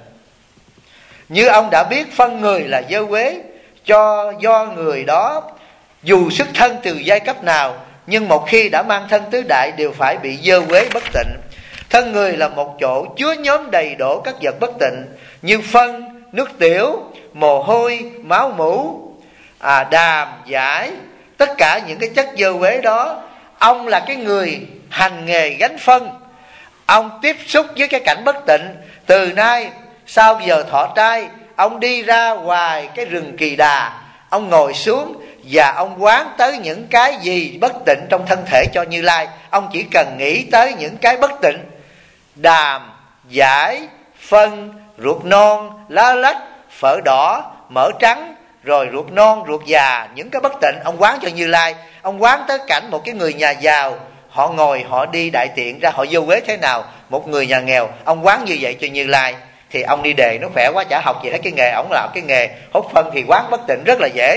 Như ông đã biết phân người là dơ quế, do người đó dù xuất thân từ giai cấp nào, nhưng một khi đã mang thân tứ đại đều phải bị dơ quế bất tịnh. Thân người là một chỗ chứa nhóm đầy đổ các vật bất tịnh như phân, nước tiểu, mồ hôi, máu mủ, đàm, giải, tất cả những cái chất dơ quế đó. Ông là cái người hành nghề gánh phân, ông tiếp xúc với cái cảnh bất tịnh. Từ nay sau giờ thọ trai, ông đi ra ngoài cái rừng Kỳ Đà, ông ngồi xuống và ông quán tới những cái gì bất tịnh trong thân thể cho Như Lai. Ông chỉ cần nghĩ tới những cái bất tịnh: đàm, giải, phân, ruột non, lá lách, phở đỏ, mỡ trắng, rồi ruột non, ruột già, những cái bất tịnh ông quán cho Như Lai. Ông quán tới cảnh một cái người nhà giàu, họ ngồi họ đi đại tiện ra họ vô quế thế nào, một người nhà nghèo, ông quán như vậy cho Như Lai. Thì ông Ni Đề nó khỏe quá, chả học gì hết cái nghề, ông làm cái nghề hút phân thì quán bất tịnh rất là dễ.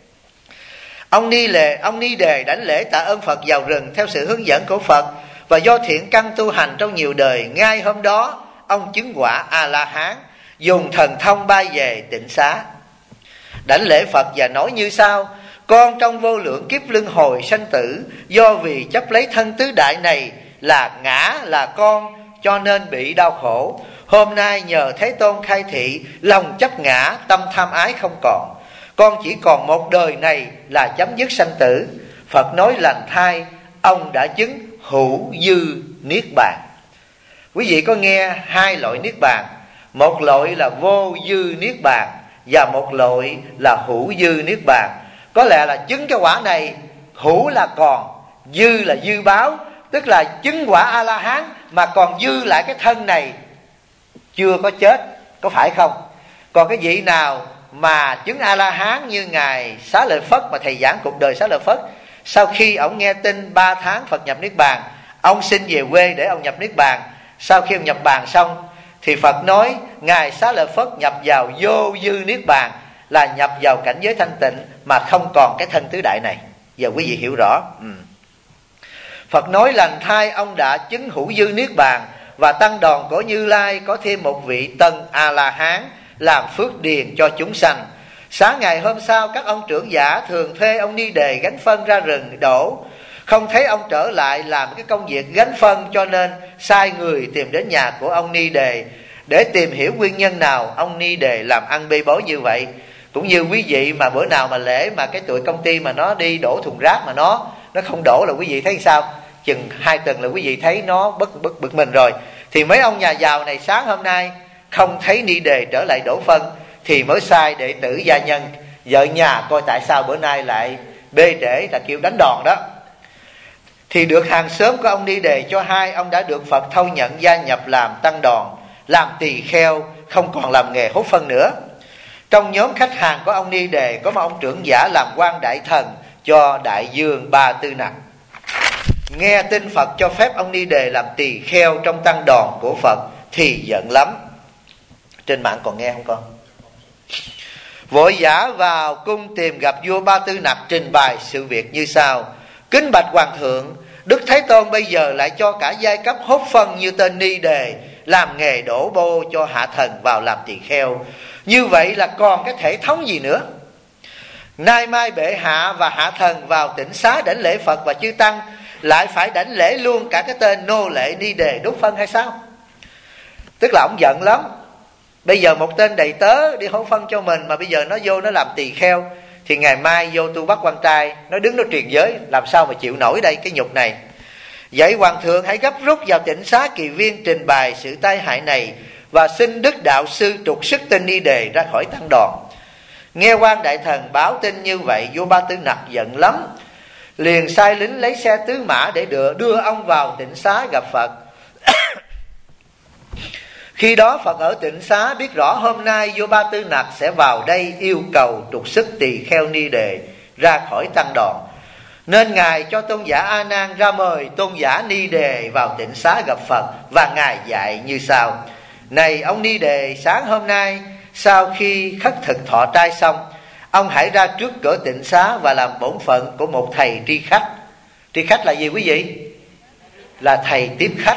Ông Ni Đề đảnh lễ tạ ơn Phật vào rừng theo sự hướng dẫn của Phật, và do thiện căn tu hành trong nhiều đời, ngay hôm đó ông chứng quả A-la-hán, dùng thần thông bay về Tịnh Xá. Đảnh lễ Phật và nói như sau: con trong vô lượng kiếp luân hồi sanh tử, do vì chấp lấy thân tứ đại này là ngã là con, cho nên bị đau khổ. Hôm nay nhờ Thế Tôn khai thị, lòng chấp ngã, tâm tham ái không còn. Con chỉ còn một đời này là chấm dứt sanh tử. Phật nói lành thay, ông đã chứng hữu dư niết bàn. Quý vị có nghe hai loại niết bàn, một loại là vô dư niết bàn và một loại là hữu dư niết bàn. Có lẽ là chứng cái quả này, hữu là còn, dư là dư báo, tức là chứng quả A-la-hán mà còn dư lại cái thân này chưa có chết, có phải không? Còn cái vị nào mà chứng A-la-hán như Ngài Xá Lợi Phất mà thầy giảng cuộc đời Xá Lợi Phất, sau khi ông nghe tin 3 tháng Phật nhập Niết Bàn, ông xin về quê để ông nhập Niết Bàn. Sau khi ông nhập bàn xong thì Phật nói Ngài Xá Lợi Phất nhập vào vô dư Niết Bàn, là nhập vào cảnh giới thanh tịnh mà không còn cái thân tứ đại này. Giờ quý vị hiểu rõ. Phật nói lành thay, ông đã chứng hữu dư Niết Bàn, và tăng đoàn của Như Lai có thêm một vị tân A-la-hán làm phước điền cho chúng sanh. Sáng ngày hôm sau, các ông trưởng giả thường thuê ông Ni Đề gánh phân ra rừng đổ. Không thấy ông trở lại làm cái công việc gánh phân, cho nên sai người tìm đến nhà của ông Ni Đề để tìm hiểu nguyên nhân nào ông Ni Đề làm ăn bê bối như vậy. Cũng như quý vị mà bữa nào mà lễ mà cái tụi công ty mà nó đi đổ thùng rác mà nó không đổ là quý vị thấy sao? Chừng 2 tuần là quý vị thấy nó bực mình rồi. Thì mấy ông nhà giàu này sáng hôm nay không thấy Ni Đề trở lại đổ phân thì mới sai đệ tử gia nhân vợ nhà coi tại sao bữa nay lại bê trễ, là kêu đánh đòn đó. Thì được hàng xóm của ông Ni Đề cho hay ông đã được Phật thâu nhận gia nhập làm tăng đoàn, làm tỳ kheo, không còn làm nghề hút phân nữa. Trong nhóm khách hàng của ông Ni Đề có một ông trưởng giả làm quan đại thần cho Đại Dương Ba Tư Nặc. Nghe tin Phật cho phép ông Ni Đề làm tỳ kheo trong tăng đoàn của Phật thì giận lắm. Trên mạng còn nghe không con? Vội vã vào cung tìm gặp vua Ba Tư Nặc, trình bày sự việc như sau: Kính bạch Hoàng thượng, Đức Thế Tôn bây giờ lại cho cả giai cấp hốt phân như tên Ni Đề làm nghề đổ bô cho hạ thần vào làm tỳ kheo. Như vậy là còn cái thể thống gì nữa? Nay mai bệ hạ và hạ thần vào tịnh xá đảnh lễ Phật và chư tăng, lại phải đảnh lễ luôn cả cái tên nô lệ Ni Đề đốt phân hay sao? Tức là ông giận lắm. Bây giờ một tên đầy tớ đi hốt phân cho mình, mà bây giờ nó vô nó làm tỳ kheo, thì ngày mai vô tu bắt quan trai, nó đứng nó truyền giới, làm sao mà chịu nổi đây cái nhục này. Vậy Hoàng thượng hãy gấp rút vào tịnh xá Kỳ Viên trình bày sự tai hại này, và xin Đức Đạo Sư trục xuất tên Ni Đề ra khỏi tăng đoàn. Nghe quan đại thần báo tin như vậy, vua Ba Tư Nặc giận lắm, liền sai lính lấy xe tứ mã để đưa ông vào tịnh xá gặp Phật. Khi đó Phật ở tịnh xá biết rõ hôm nay vua Ba Tư Nặc sẽ vào đây yêu cầu trục xuất tỳ kheo Ni Đề ra khỏi tăng đoàn, nên ngài cho tôn giả A Nan ra mời tôn giả Ni Đề vào tịnh xá gặp Phật, và ngài dạy như sau: Này ông Ni Đề, sáng hôm nay sau khi khất thực thọ trai xong, ông hãy ra trước cửa tịnh xá và làm bổn phận của một thầy tri khách. Tri khách là gì quý vị? Là thầy tiếp khách.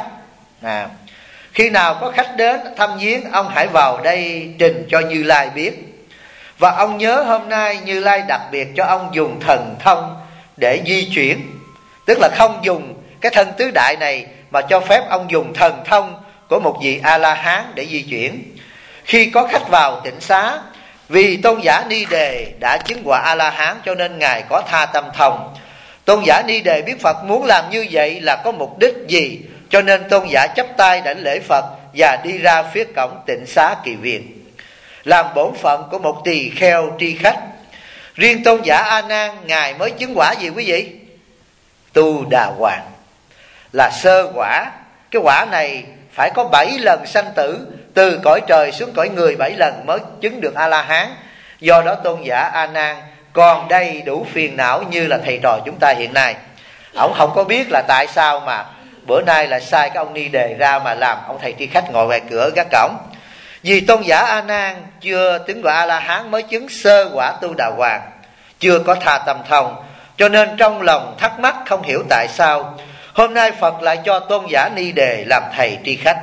Khi nào có khách đến thăm viếng, ông hãy vào đây trình cho Như Lai biết. Và ông nhớ hôm nay Như Lai đặc biệt cho ông dùng thần thông để di chuyển, tức là không dùng cái thân tứ đại này, mà cho phép ông dùng thần thông của một vị A-la-hán để di chuyển. Khi có khách vào tịnh xá, vì tôn giả Ni Đề đã chứng quả A-la-hán cho nên ngài có tha tâm thông. Tôn giả Ni Đề biết Phật muốn làm như vậy là có mục đích gì, cho nên tôn giả chắp tay đảnh lễ Phật và đi ra phía cổng tịnh xá Kỳ Viên, làm bổn phận của một tỳ kheo tri khách. Riêng tôn giả A Nan, ngài mới chứng quả gì quý vị? Tu Đà Hoàng, là sơ quả. Cái quả này phải có 7 lần sanh tử, từ cõi trời xuống cõi người 7 lần mới chứng được A-la-hán. Do đó tôn giả A Nan còn đầy đủ phiền não như là thầy trò chúng ta hiện nay. Ông không có biết là tại sao mà bữa nay là sai cái ông Ni Đề ra mà làm ông thầy tri khách ngồi ngoài cửa gác cổng. Vì tôn giả A Nan chưa chứng quả A-la-hán mới chứng sơ quả Tu Đà Hoàng, chưa có tha tâm thông, cho nên trong lòng thắc mắc không hiểu tại sao hôm nay Phật lại cho tôn giả Ni Đề làm thầy tri khách,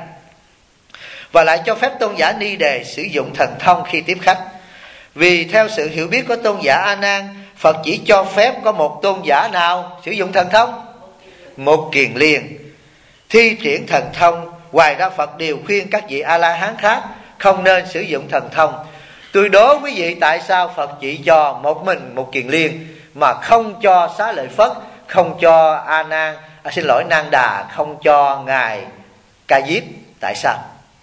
và lại cho phép tôn giả Ni Đề sử dụng thần thông khi tiếp khách. Vì theo sự hiểu biết của tôn giả A Nan, Phật chỉ cho phép có một tôn giả nào sử dụng thần thông? Một Kiền Liên thi triển thần thông. Ngoài ra Phật đều khuyên các vị A-la-hán khác không nên sử dụng thần thông. Tôi đố quý vị tại sao Phật chỉ cho một mình một Kiền Liên, mà không cho Xá Lợi Phất, không cho Nan Đà, không cho ngài Ca Diếp? Tại sao?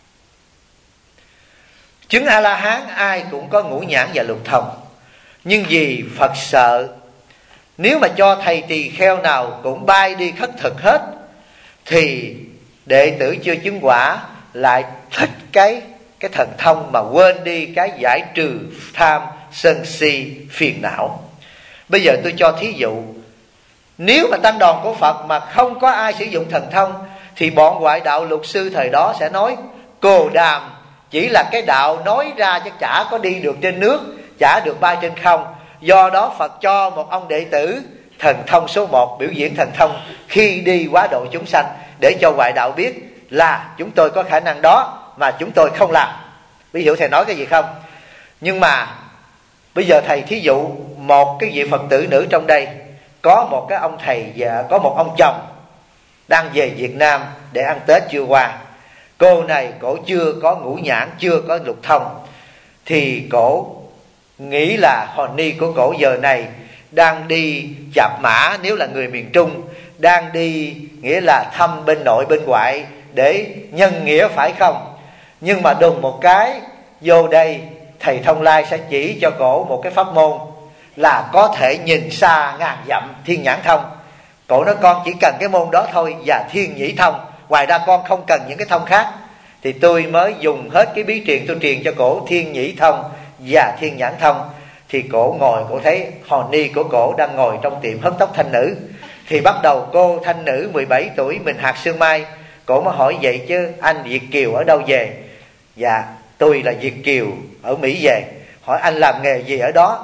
Chứng A-la-hán ai cũng có ngũ nhãn và lục thông, nhưng vì Phật sợ nếu mà cho thầy tỳ kheo nào cũng bay đi khất thực hết, thì đệ tử chưa chứng quả lại thích cái thần thông mà quên đi cái giải trừ tham sân si phiền não. Bây giờ tôi cho thí dụ, nếu mà tăng đoàn của Phật mà không có ai sử dụng thần thông, thì bọn ngoại đạo lục sư thời đó sẽ nói Cồ Đàm chỉ là cái đạo nói ra chứ chả có đi được trên nước, chả được bay trên không. Do đó Phật cho một ông đệ tử thần thông số 1 biểu diễn thần thông khi đi quá độ chúng sanh, để cho ngoại đạo biết là chúng tôi có khả năng đó mà chúng tôi không làm. Ví dụ thầy nói cái gì không? Nhưng mà bây giờ thầy thí dụ một cái vị Phật tử nữ trong đây, có một cái ông thầy và có một ông chồng đang về Việt Nam để ăn Tết chưa qua. Cô này cổ chưa có ngũ nhãn, chưa có lục thông, thì cổ nghĩ là hồn ni của cổ giờ này đang đi chạp mã, nếu là người miền Trung, đang đi nghĩa là thăm bên nội bên ngoại để nhân nghĩa, phải không? Nhưng mà đùng một cái vô đây, thầy Thông Lai sẽ chỉ cho cổ một cái pháp môn là có thể nhìn xa ngàn dặm, thiên nhãn thông. Cổ nói con chỉ cần cái môn đó thôi và thiên nhĩ thông, ngoài ra con không cần những cái thông khác. Thì tôi mới dùng hết cái bí truyền, tôi truyền cho cổ thiên nhĩ thông và thiên nhãn thông. Thì cổ ngồi, cổ thấy hồn ni của cổ đang ngồi trong tiệm hớt tóc thanh nữ. Thì bắt đầu cô thanh nữ 17 tuổi mình hạt sương mai. Cổ mới hỏi vậy chứ anh Việt kiều ở đâu về? Dạ tôi là Việt kiều ở Mỹ về. Hỏi anh làm nghề gì ở đó?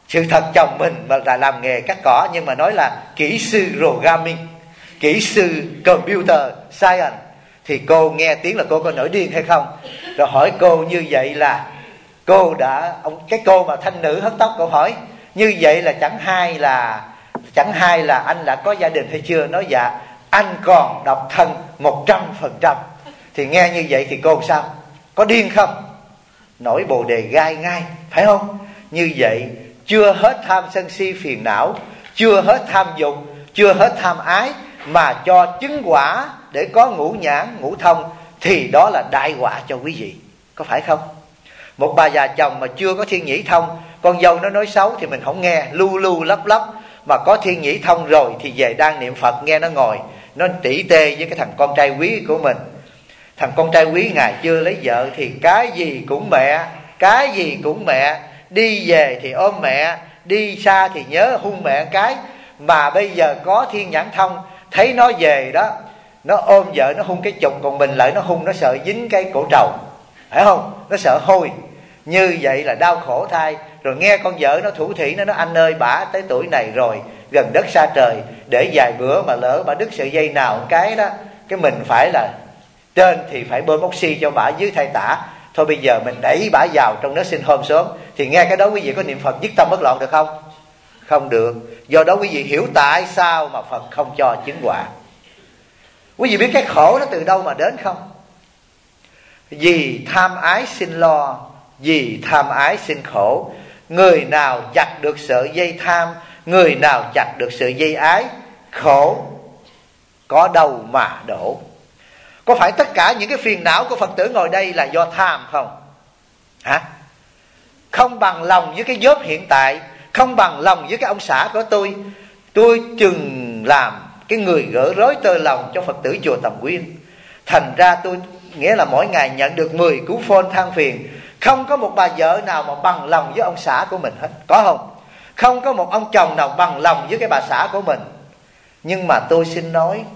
Sự thật chồng mình mà là làm nghề cắt cỏ, nhưng mà nói là kỹ sư programming, kỹ sư computer science. Thì cô nghe tiếng là cô có nổi điên hay không? Rồi hỏi cô như vậy là cô đã, cái cô mà thanh nữ hớt tóc, cô hỏi như vậy là chẳng hay là anh đã có gia đình hay chưa? Nói dạ anh còn độc thân 100%. Thì nghe như vậy thì cô sao? Có điên không? Nổi bồ đề gai ngay, phải không? Như vậy chưa hết tham sân si phiền não, chưa hết tham dục, chưa hết tham ái, mà cho chứng quả để có ngũ nhãn ngũ thông, thì đó là đại họa cho quý vị, có phải không? Một bà già chồng mà chưa có thiên nhĩ thông, con dâu nó nói xấu thì mình không nghe, lu lu lấp lấp. Mà có thiên nhĩ thông rồi thì về đang niệm Phật, nghe nó ngồi nó tỉ tê với cái thằng con trai quý của mình. Thằng con trai quý ngày chưa lấy vợ thì cái gì cũng mẹ, cái gì cũng mẹ, đi về thì ôm mẹ, đi xa thì nhớ hung mẹ cái. Mà bây giờ có thiên nhãn thông, thấy nó về đó, nó ôm vợ nó hung cái chục, còn mình lại nó hung, nó sợ dính cái cổ trầu, phải không? Nó sợ hôi. Như vậy là đau khổ thay. Rồi nghe con vợ nó thủ thỉ, nó nói anh ơi bả tới tuổi này rồi, gần đất xa trời, để vài bữa mà lỡ bả đứt sợi dây nào cái đó, cái mình phải là trên thì phải bơm oxy cho bả, dưới thay tả. Thôi bây giờ mình đẩy bả vào trong nó sinh hôm sớm. Thì nghe cái đó quý vị có niệm Phật dứt tâm bất loạn được không? Không được. Do đó quý vị hiểu tại sao mà Phật không cho chứng quả. Quý vị biết cái khổ nó từ đâu mà đến không? Vì tham ái sinh lo, vì tham ái sinh khổ. Người nào chặt được sợi dây tham, người nào chặt được sợi dây ái, khổ có đâu mà đổ. Có phải tất cả những cái phiền não của Phật tử ngồi đây là do tham không? Hả? Không bằng lòng với cái job hiện tại, không bằng lòng với cái ông xã của tôi chừng làm cái người gỡ rối tơ lòng cho Phật tử chùa Tầm Quyên. Thành ra tôi nghĩa là mỗi ngày nhận được 10 cú phone than phiền. Không có một bà vợ nào mà bằng lòng với ông xã của mình hết, có không? Không có một ông chồng nào bằng lòng với cái bà xã của mình. Nhưng mà tôi xin nói,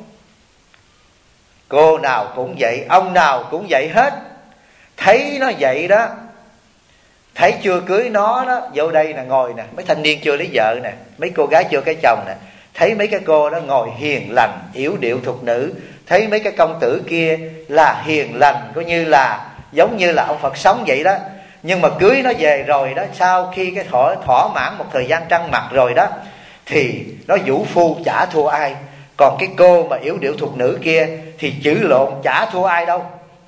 cô nào cũng vậy, ông nào cũng vậy hết. Thấy nó vậy đó, thấy chưa cưới nó đó, vô đây nè, ngồi nè, mấy thanh niên chưa lấy vợ nè, mấy cô gái chưa cái chồng nè, thấy mấy cái cô đó ngồi hiền lành, yểu điệu thục nữ. Thấy mấy cái công tử kia là hiền lành, coi như là giống như là ông Phật sống vậy đó. Nhưng mà cưới nó về rồi đó, sau khi cái thỏa mãn một thời gian trăng mặt rồi đó, thì nó vũ phu chả thua ai. Còn cái cô mà yểu điệu thục nữ kia thì chữ lộn chả thua ai đâu.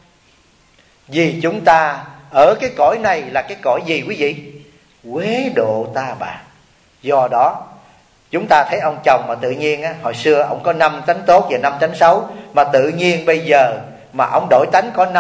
Vì chúng ta ở cái cõi này là cái cõi gì quý vị? Quế độ ta bà. Do đó chúng ta thấy ông chồng mà tự nhiên á, hồi xưa ông có 5 tánh tốt và 5 tánh xấu, mà tự nhiên bây giờ mà ông đổi tánh có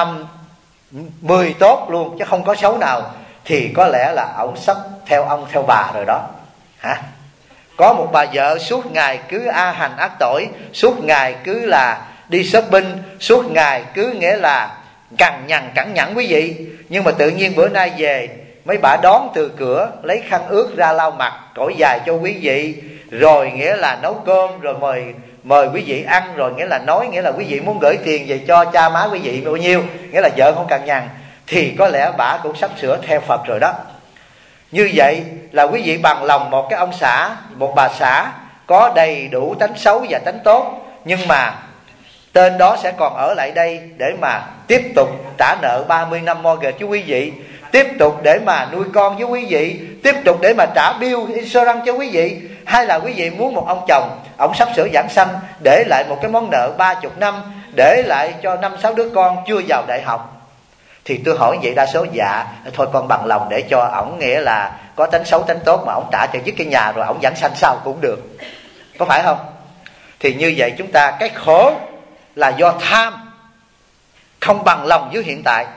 10 tốt luôn chứ không có xấu nào, thì có lẽ là ông sắp theo ông theo bà rồi đó. Hả? Có một bà vợ suốt ngày cứ a hành ác tội, suốt ngày cứ là đi shopping, suốt ngày cứ nghĩa là cằn nhằn cẳng nhẳng quý vị. Nhưng mà tự nhiên bữa nay về, mấy bà đón từ cửa, lấy khăn ướt ra lau mặt, cởi dài cho quý vị, rồi nghĩa là nấu cơm, rồi mời quý vị ăn, rồi nghĩa là nói nghĩa là quý vị muốn gửi tiền về cho cha má quý vị bao nhiêu, nghĩa là vợ không cằn nhằn, thì có lẽ bà cũng sắp sửa theo Phật rồi đó. Như vậy là quý vị bằng lòng một cái ông xã, một bà xã có đầy đủ tánh xấu và tánh tốt, nhưng mà tên đó sẽ còn ở lại đây để mà tiếp tục trả nợ 30 năm mortgage cho quý vị, tiếp tục để mà nuôi con với quý vị, tiếp tục để mà trả bill insurance cho quý vị. Hay là quý vị muốn một ông chồng, ông sắp sửa giảng sanh, để lại một cái món nợ 30 năm, để lại cho 5-6 đứa con chưa vào đại học. Thì tôi hỏi vậy đa số dạ, thôi con bằng lòng để cho ổng nghĩa là có tánh xấu tánh tốt mà ổng trả cho dứt cái nhà rồi ổng giảng sanh sau cũng được, có phải không? Thì như vậy chúng ta cái khổ là do tham, không bằng lòng với hiện tại.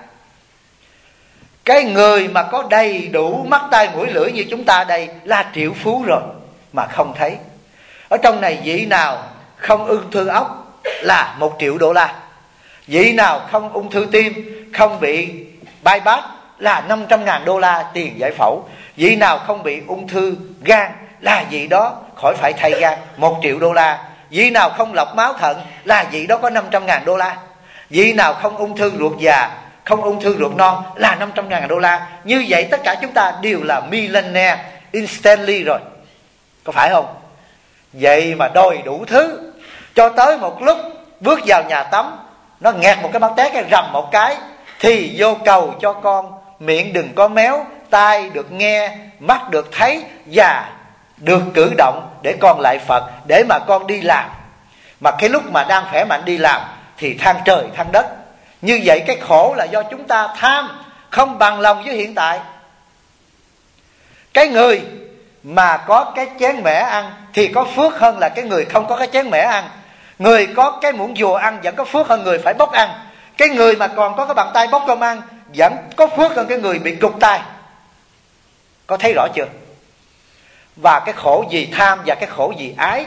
Cái người mà có đầy đủ mắt tai mũi lưỡi như chúng ta đây là triệu phú rồi mà không thấy. Ở trong này vị nào không ung thư óc là 1 triệu đô la, vị nào không ung thư tim, không bị bypass là 500.000 đô la tiền giải phẫu, vị nào không bị ung thư gan là vị đó khỏi phải thay gan 1 triệu đô la, vị nào không lọc máu thận là vị đó có 500.000 đô la, vị nào không ung thư ruột già, không ung thư ruột non là 500.000 đô la. Như vậy tất cả chúng ta đều là millionaire instantly rồi, có phải không? Vậy mà đòi đủ thứ, cho tới một lúc bước vào nhà tắm, nó nghẹt một cái băng té cái rầm một cái, thì vô cầu cho con miệng đừng có méo, tai được nghe, mắt được thấy và được cử động để con lại Phật, để mà con đi làm. Mà cái lúc mà đang khỏe mạnh đi làm thì than trời than đất. Như vậy cái khổ là do chúng ta tham, không bằng lòng với hiện tại. Cái người mà có cái chén mẻ ăn thì có phước hơn là cái người không có cái chén mẻ ăn. Người có cái muỗng dùa ăn vẫn có phước hơn người phải bốc ăn. Cái người mà còn có cái bàn tay bốc cơm ăn vẫn có phước hơn cái người bị cụt tay. Có thấy rõ chưa? Và cái khổ vì tham và cái khổ vì ái.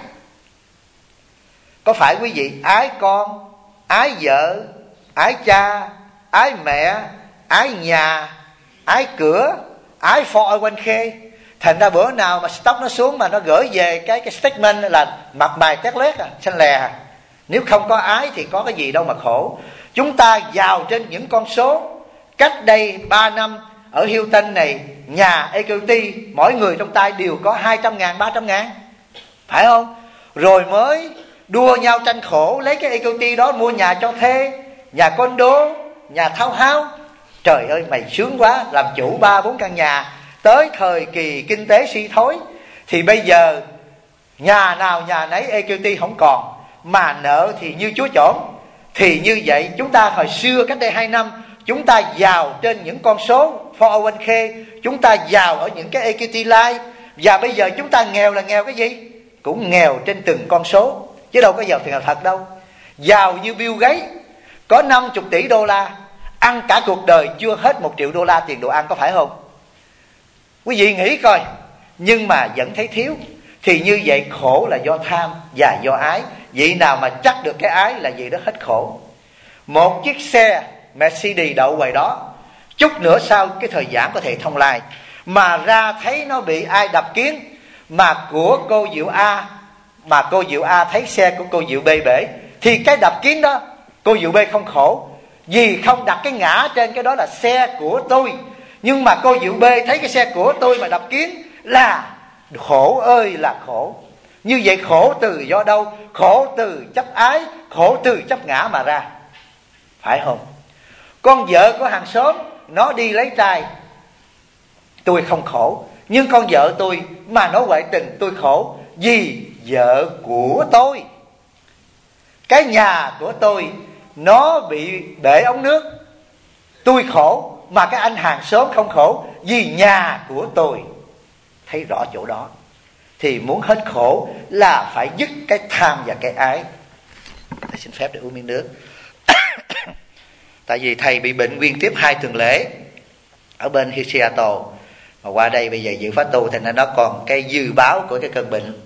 Có phải quý vị ái con, ái vợ, ái cha, ái mẹ, ái nhà, ái cửa, ái phò quanh khê. Thành ra bữa nào mà stock nó xuống mà nó gửi về cái statement là mặt mày tét lét xanh lè. Nếu không có ái thì có cái gì đâu mà khổ. Chúng ta giàu trên những con số. Cách đây 3 năm ở Hilton này, nhà EQT mỗi người trong tay đều có 200.000, 300.000, phải không? Rồi mới đua nhau tranh khổ lấy cái EQT đó mua nhà cho thuê, nhà condo, nhà thao hao. Trời ơi mày sướng quá, làm chủ 3-4 căn nhà. Tới thời kỳ kinh tế suy thoái thì bây giờ nhà nào nhà nấy EQT không còn, mà nợ thì như chúa chổn. Thì như vậy chúng ta hồi xưa cách đây 2 năm chúng ta giàu trên những con số 401k, chúng ta giàu ở những cái EQT Life. Và bây giờ chúng ta nghèo là nghèo cái gì? Cũng nghèo trên từng con số, chứ đâu có giàu tiền thật đâu. Giàu như Bill Gates có 50 tỷ đô la, ăn cả cuộc đời chưa hết 1 triệu đô la tiền đồ ăn, có phải không? Quý vị nghĩ coi, nhưng mà vẫn thấy thiếu. Thì như vậy khổ là do tham và do ái. Vị nào mà chắc được cái ái là vị đó hết khổ. Một chiếc xe Mercedes đậu ngoài đó, chút nữa sau cái thời gian có thể thông lai, mà ra thấy nó bị ai đập kiến, mà của cô Diệu A, mà cô Diệu A thấy xe của cô Diệu B bể, thì cái đập kiến đó cô Diệu B không khổ, vì không đặt cái ngã trên cái đó là xe của tôi. Nhưng mà cô Diệu B thấy cái xe của tôi mà đập kiến là khổ ơi là khổ. Như vậy khổ từ do đâu? Khổ từ chấp ái, khổ từ chấp ngã mà ra, phải không? Con vợ của hàng xóm nó đi lấy trai, tôi không khổ. Nhưng con vợ tôi mà nó ngoại tình, tôi khổ vì vợ của tôi. Cái nhà của tôi nó bị bể ống nước, tôi khổ. Mà cái anh hàng xóm không khổ vì nhà của tôi. Thấy rõ chỗ đó. Thì muốn hết khổ là phải dứt cái tham và cái ái. Thầy xin phép để uống miếng nước. Tại vì thầy bị bệnh nguyên tiếp 2 tuần lễ ở bên Seattle, mà qua đây bây giờ dự pháp tu, thành ra nó còn cái dự báo của cái cơn bệnh.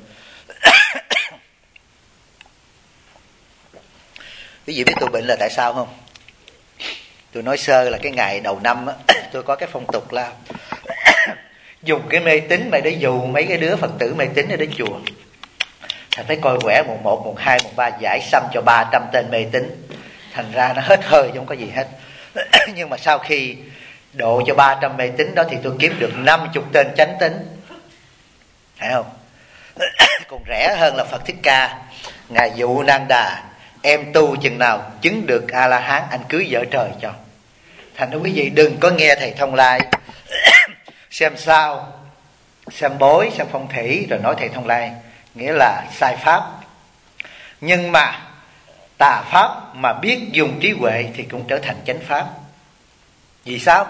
Quý vị biết tôi bệnh là tại sao không? Tôi nói sơ là cái ngày đầu năm á, tôi có cái phong tục là dùng cái mê tín mà để dụ mấy cái đứa Phật tử mê tín ở đến chùa. Thành phải coi quẻ mùng 1, mùng 2, mùng 3 giải xăm cho 300 tên mê tín. Thành ra nó hết hơi, không có gì hết. Nhưng mà sau khi độ cho 300 mê tín đó thì tôi kiếm được 50 tên chánh tín, phải không? Còn rẻ hơn là Phật Thích Ca, ngài dụ Nan Đà, em tu chừng nào chứng được A-la-hán anh cưới vợ trời cho. Thành ra quý vị đừng có nghe thầy thông lai xem sao, xem bói, xem phong thủy rồi nói thầy thông lai, nghĩa là sai pháp. Nhưng mà tà pháp mà biết dùng trí huệ thì cũng trở thành chánh pháp. Vì sao?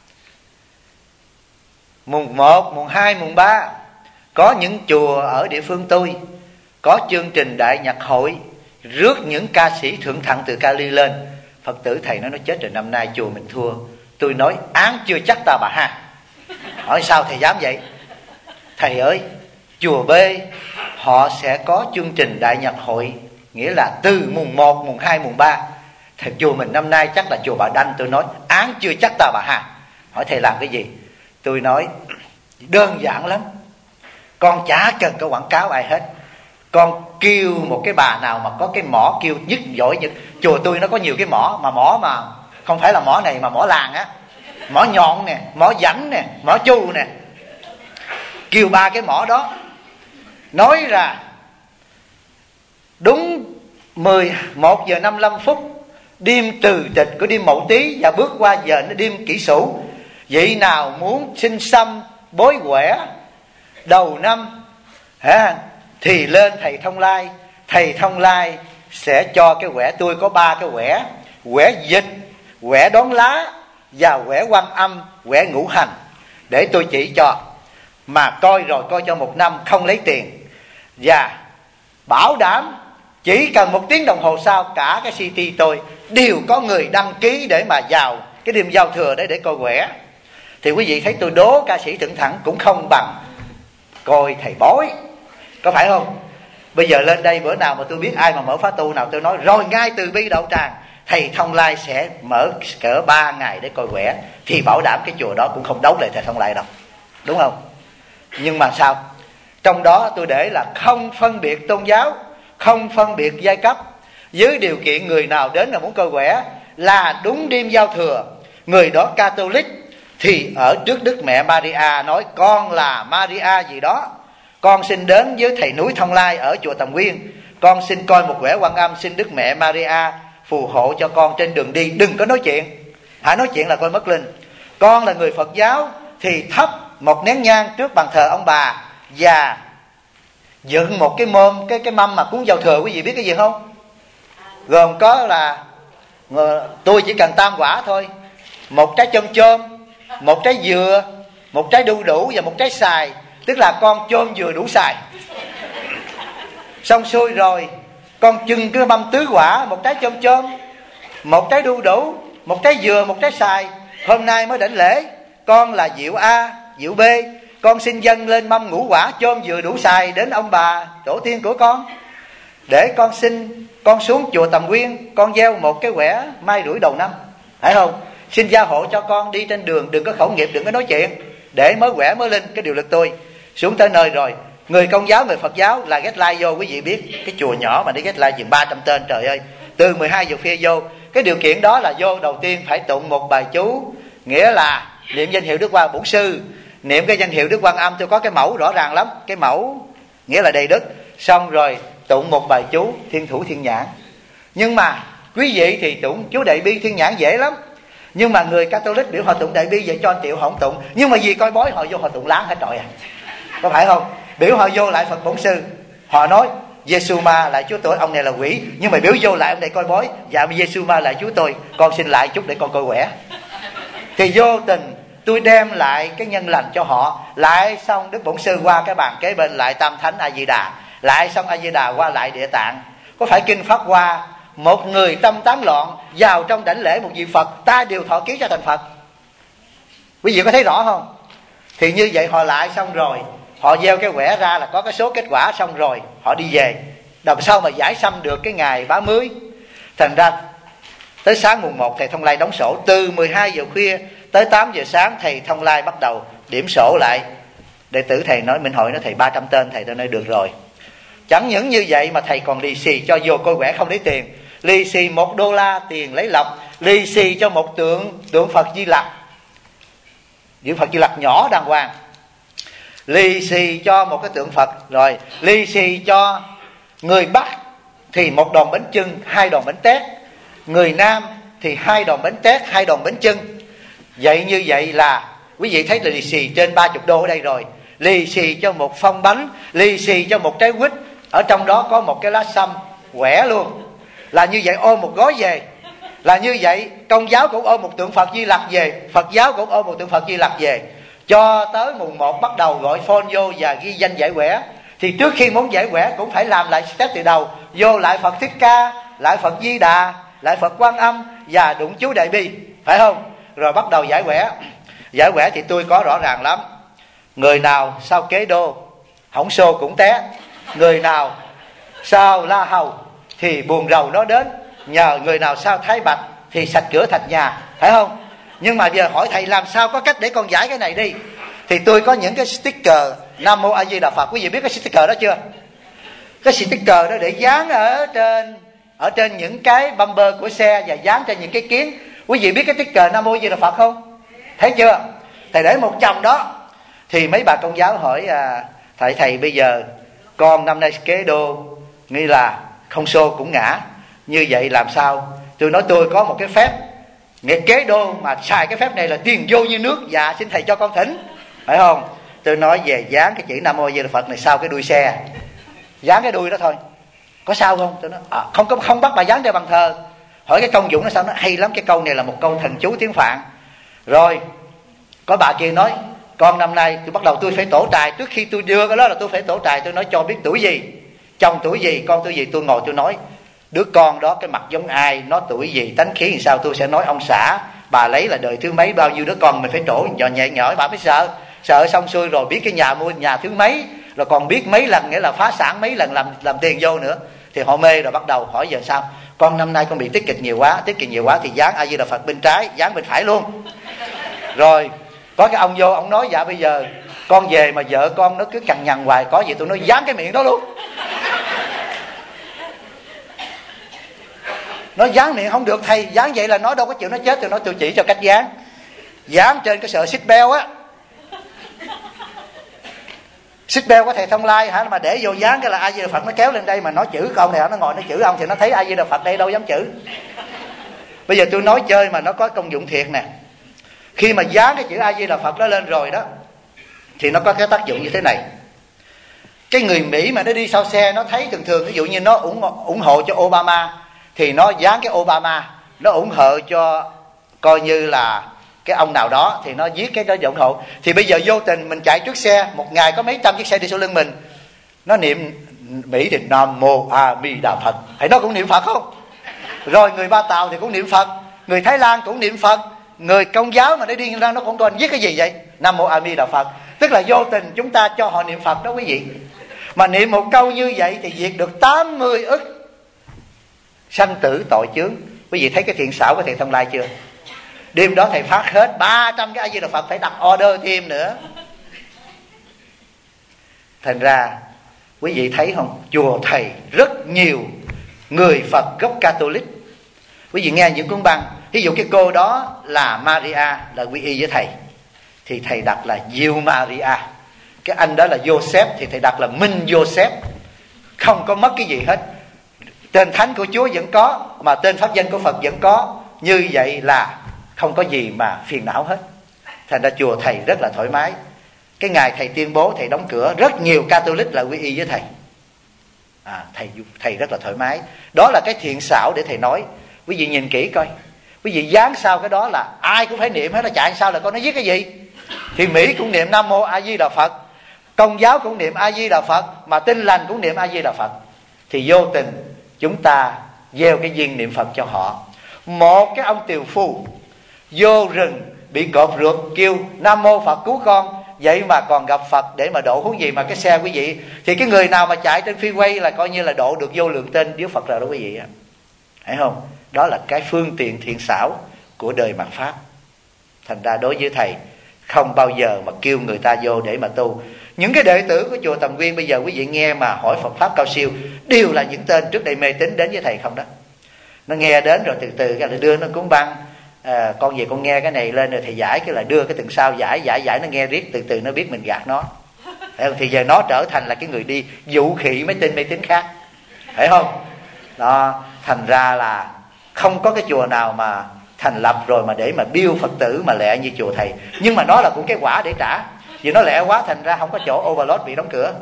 Mùng 1, mùng 2, mùng 3 có những chùa ở địa phương tôi có chương trình đại nhạc hội, rước những ca sĩ thượng thặng từ Cali lên. Phật tử thầy nói chết rồi, năm nay chùa mình thua. Tôi nói án chưa chắc ta bà ha. Hỏi sao thầy dám vậy? Thầy ơi, chùa B họ sẽ có chương trình đại nhạc hội, nghĩa là từ mùng 1, mùng 2, mùng 3. Thầy chùa mình năm nay chắc là chùa Bà Đanh. Tôi nói án chưa chắc ta bà ha. Hỏi thầy làm cái gì? Tôi nói đơn giản lắm, con chả cần có quảng cáo ai hết. Con kêu một cái bà nào mà có cái mỏ kêu nhất giỏi nhất. Chùa tôi nó có nhiều cái mỏ mà không phải là mỏ này mà mỏ làng á, mỏ nhọn nè, mỏ rảnh nè, mỏ chu nè. kêu ba cái mỏ đó, nói ra đúng 11 giờ 55 phút đêm từ tịch của đêm Mậu Tý và bước qua giờ nó đêm Kỷ Sửu. Vậy nào muốn xin xăm bói quẻ đầu năm thì lên thầy Thông Lai. Thầy Thông Lai sẽ cho cái quẻ. Tôi có 3 cái quẻ: quẻ dịch, quẻ đón lá và quẻ Quan Âm, quẻ ngũ hành, để tôi chỉ cho. Mà coi rồi coi cho 1 năm không lấy tiền, và bảo đảm chỉ cần 1 tiếng đồng hồ sau cả cái city tôi đều có người đăng ký để mà vào cái đêm giao thừa để coi quẻ. Thì quý vị thấy tôi đố ca sĩ Thượng Thẳng cũng không bằng coi thầy bói, có phải không? Bây giờ lên đây bữa nào mà tôi biết ai mà mở khóa tu nào, tôi nói rồi ngay từ bi đậu tràng thầy Thông Lai sẽ mở cỡ 3 ngày để coi quẻ, thì bảo đảm cái chùa đó cũng không đấu lại thầy Thông Lai đâu, đúng không? Nhưng mà sao? Trong đó tôi để là không phân biệt tôn giáo, không phân biệt giai cấp, dưới điều kiện người nào đến là muốn coi quẻ là đúng đêm giao thừa, người đó Catholic thì ở trước Đức Mẹ Maria nói con là Maria gì đó, con xin đến với thầy núi Thông Lai ở chùa Tầm Nguyên, con xin coi một quẻ Quan Âm, xin Đức Mẹ Maria phù hộ cho con trên đường đi. Đừng có nói chuyện, hãy nói chuyện là coi mất linh. Con là người Phật giáo thì thắp một nén nhang trước bàn thờ ông bà và dựng một cái mâm, cái mâm mà cúng giao thừa. Quý vị biết cái gì không? Gồm có là tôi chỉ cần tam quả thôi: 1 trái chôm chôm, 1 trái dừa, 1 trái đu đủ và 1 trái xài. Tức là con chôm dừa đủ xài. Xong xuôi rồi con trưng cái mâm tứ quả: 1 trái chôm chôm, 1 trái đu đủ, 1 trái dừa, 1 trái xài. Hôm nay mới đảnh lễ, con là Diệu A, Diệu B, con xin dâng lên mâm ngũ quả chôm dừa đủ xài đến ông bà tổ tiên của con, để con xin con xuống chùa Tầm Nguyên, con gieo một cái quẻ mai rủi đầu năm, phải không? Xin gia hộ cho con đi trên đường đừng có khẩu nghiệp, đừng có nói chuyện, để mới quẻ mới linh cái điều lực tôi. Xuống tới nơi rồi, người Công giáo, người Phật giáo là get like vô. Quý vị biết cái chùa nhỏ mà đi get like chừng 300 tên, trời ơi, từ 12 giờ khuya vô. Cái điều kiện đó là vô đầu tiên phải tụng một bài chú, nghĩa là niệm danh hiệu Đức Quan Bổn Sư, niệm cái danh hiệu Đức Quan Âm. Tôi có cái mẫu rõ ràng lắm, cái mẫu nghĩa là đầy đức. Xong rồi tụng một bài chú Thiên Thủ Thiên Nhãn. Nhưng mà quý vị thì tụng chú Đại Bi Thiên Nhãn dễ lắm, nhưng mà người Catholic biểu họ tụng Đại Bi vậy cho 1 triệu họ không tụng. Nhưng mà vì coi bói họ vô họ tụng láng hết trọi à, có phải không? Biểu họ vô lại Phật Bổn Sư, họ nói Giê-xu Ma lại Chúa tôi, ông này là quỷ. Nhưng mà biểu vô lại ông này coi bói, dạ Giê-xu Ma lại Chúa tôi, con xin lại chút để con coi quẻ. Thì vô tình tôi đem lại cái nhân lành cho họ. Lại xong Đức Bổn Sư qua cái bàn kế bên lại Tam Thánh A Di Đà, lại xong A Di Đà qua lại Địa Tạng. Có phải kinh pháp qua một người tâm tán loạn vào trong đảnh lễ một vị Phật, ta đều thọ ký cho thành Phật. Quý vị có thấy rõ không? Thì như vậy họ lại xong rồi, họ gieo cái quẻ ra là có cái số kết quả, xong rồi họ đi về. Làm sao mà giải xăm được cái ngày 30? Thành ra tới sáng mùng 1 thầy Thông Lai đóng sổ. Từ 12 giờ khuya tới 8 giờ sáng thầy Thông Lai bắt đầu điểm sổ lại. Đệ tử thầy nói, Minh Hội nói thầy 300 tên, thầy đã nói được rồi. Chẳng những như vậy mà thầy còn lì xì cho vô coi quẻ không lấy tiền. Lì xì $1 tiền lấy lộc, lì xì cho một tượng Phật Di Lặc, tượng Phật Di Lặc nhỏ đàng hoàng, lì xì cho một cái tượng Phật, rồi lì xì cho người Bắc thì 1 đòn bánh chưng, 2 đòn bánh tét, người Nam thì 2 đòn bánh tét, 2 đòn bánh chưng. Vậy như vậy là quý vị thấy là lì xì trên $30 ở đây rồi. Lì xì cho một phong bánh, lì xì cho một trái quýt, ở trong đó có một cái lá sâm quẻ luôn. Là như vậy ôm một gói về. Là như vậy Công giáo cũng ôm một tượng Phật Di Lặc về, Phật giáo cũng ôm một tượng Phật Di Lặc về. Cho tới mùng 1 bắt đầu gọi phone vô và ghi danh giải quẻ. Thì trước khi muốn giải quẻ cũng phải làm lại step từ đầu. Vô lại Phật Thích Ca, lại Phật Di Đà, lại Phật Quan Âm và đụng chú Đại Bi, phải không? Rồi bắt đầu giải quẻ. Giải quẻ thì tôi có rõ ràng lắm. Người nào sao kế đô, hỏng xô cũng té. Người nào sao la hầu thì buồn rầu nó đến. Nhờ người nào sao thái bạch thì sạch cửa thạch nhà, phải không? Nhưng mà giờ hỏi thầy làm sao có cách để con giải cái này đi. Thì tôi có những cái sticker Nam Mô A Di Đà Phật. Quý vị biết cái sticker đó chưa? Cái sticker đó để dán ở trên những cái bumper của xe và dán trên những cái kiến. Quý vị biết cái sticker Nam Mô A Di Đà Phật không? Thấy chưa? Thầy để một chồng đó. Thì mấy bà công giáo hỏi thầy bây giờ con năm nay kế đô, nghĩ là không xô cũng ngã, như vậy làm sao? Tôi nói tôi có một cái phép nghĩa kế đô mà xài cái phép này là tiền vô như nước. Dạ xin thầy cho con thỉnh, phải không? Tôi nói về dán cái chữ Nam Mô Di Đà Phật này sau cái đuôi xe, dán cái đuôi đó thôi, có sao không? Tôi nói không bắt bà dán trên bàn thờ. Hỏi cái công dụng nó sao? Nó hay lắm, cái câu này là một câu thần chú tiếng Phạn. Rồi có bà kia nói con năm nay tôi bắt đầu tôi phải tổ trài. Trước khi tôi đưa cái đó là tôi phải tổ trài. Tôi nói cho biết tuổi gì, chồng tuổi gì, con tuổi gì. Tôi ngồi tôi nói đứa con đó cái mặt giống ai, nó tuổi gì, tánh khí làm sao. Tôi sẽ nói ông xã bà lấy là đời thứ mấy, bao nhiêu đứa con mình phải trổ nhẹ nhõi. Bà mới sợ xong xuôi rồi biết cái nhà mua nhà thứ mấy, rồi còn biết mấy lần, nghĩa là phá sản mấy lần làm tiền vô nữa. Thì họ mê rồi bắt đầu hỏi giờ sao. Con năm nay con bị tiết kịch nhiều quá thì dán A Di Đà Phật bên trái, dán bên phải luôn. Rồi có cái ông vô, ông nói dạ bây giờ con về mà vợ con nó cứ cằn nhằn hoài, có gì tôi nói dán cái miệng đó luôn. Nó dán miệng không được thầy, dán vậy là nó đâu có chịu, nó chết. Tôi nói tôi chỉ cho cách dán trên cái sợi xích beo á. Xích beo có thầy Thông Lai hả, mà để vô dán cái là A Di Đà Phật nó kéo lên đây, mà nói chữ con này nó ngồi nó chữ ông thì nó thấy A Di Đà Phật đây đâu dám chữ. Bây giờ tôi nói chơi mà nó có công dụng thiệt nè. Khi mà dán cái chữ A Di Đà Phật đó lên rồi đó thì nó có cái tác dụng như thế này. Cái người Mỹ mà nó đi sau xe nó thấy thường ví dụ như nó ủng hộ cho Obama thì nó dán cái Obama, nó ủng hộ cho coi như là cái ông nào đó thì nó viết cái đó ủng hộ. Thì bây giờ vô tình mình chạy trước xe, một ngày có mấy trăm chiếc xe đi sau lưng mình, nó niệm Mỹ thì Nam Mô A Di Đà Phật, thì nó cũng niệm Phật không? Rồi người Ba Tàu thì cũng niệm Phật, người Thái Lan cũng niệm Phật, người Công giáo mà nó đi ra nó cũng toàn viết cái gì vậy? Nam Mô A Di Đà Phật. Tức là vô tình chúng ta cho họ niệm Phật đó quý vị. Mà niệm một câu như vậy thì diệt được 80 ức sanh tử tội chướng. Quý vị thấy cái thiện xảo của thầy Thông Lai chưa? Đêm đó thầy phát hết 300 cái A Di Đà Phật, phải đặt order thêm nữa. Thành ra quý vị thấy không, chùa thầy rất nhiều người Phật gốc Catholic. Quý vị nghe những cuốn băng, ví dụ cái cô đó là Maria, là quy y với thầy thì thầy đặt là Diệu Maria. Cái anh đó là Joseph thì thầy đặt là Minh Joseph. Không có mất cái gì hết. Tên thánh của Chúa vẫn có, mà tên pháp danh của Phật vẫn có. Như vậy là không có gì mà phiền não hết. Thành ra chùa thầy rất là thoải mái. Cái ngày thầy tuyên bố thầy đóng cửa, rất nhiều Catholic là quy y với thầy. Thầy rất là thoải mái. Đó là cái thiện xảo để thầy nói. Quý vị nhìn kỹ coi, quý vị dán sau cái đó là ai cũng phải niệm hết. Nó chạy sao là con nó viết cái gì? Thì Mỹ cũng niệm Nam Mô A Di Đà Phật, Công giáo cũng niệm A Di Đà Phật, mà Tin Lành cũng niệm A Di Đà Phật. Thì vô tình chúng ta gieo cái duyên niệm Phật cho họ. Một cái ông tiều phu vô rừng bị cọp rượt kêu Nam Mô Phật cứu con, vậy mà còn gặp Phật để mà độ, huống gì mà cái xe quý vị. Thì cái người nào mà chạy trên freeway là coi như là độ được vô lượng tên Đức Phật rồi đó quý vị. Thấy không? Đó là cái phương tiện thiện xảo của đời mạt Pháp. Thành ra đối với thầy không bao giờ mà kêu người ta vô để mà tu. Những cái đệ tử của chùa Tầm Quyên bây giờ quý vị nghe mà hỏi Phật Pháp cao siêu đều là những tên trước đây mê tín đến với thầy không đó. Nó nghe đến rồi từ từ cái là đưa nó cuốn băng, con về con nghe cái này lên rồi thầy giải, cái là đưa cái từng sao giải nó nghe riết, từ từ nó biết mình gạt nó. Thấy không? Thì giờ nó trở thành là cái người đi dụ khỉ mấy tên mê tín khác. Thấy không? Đó, thành ra là không có cái chùa nào mà thành lập rồi mà để mà biêu Phật tử mà lẹ như chùa thầy. Nhưng mà nó là cũng cái quả để trả. Vì nó lẹ quá thành ra không có chỗ, overload bị đóng cửa.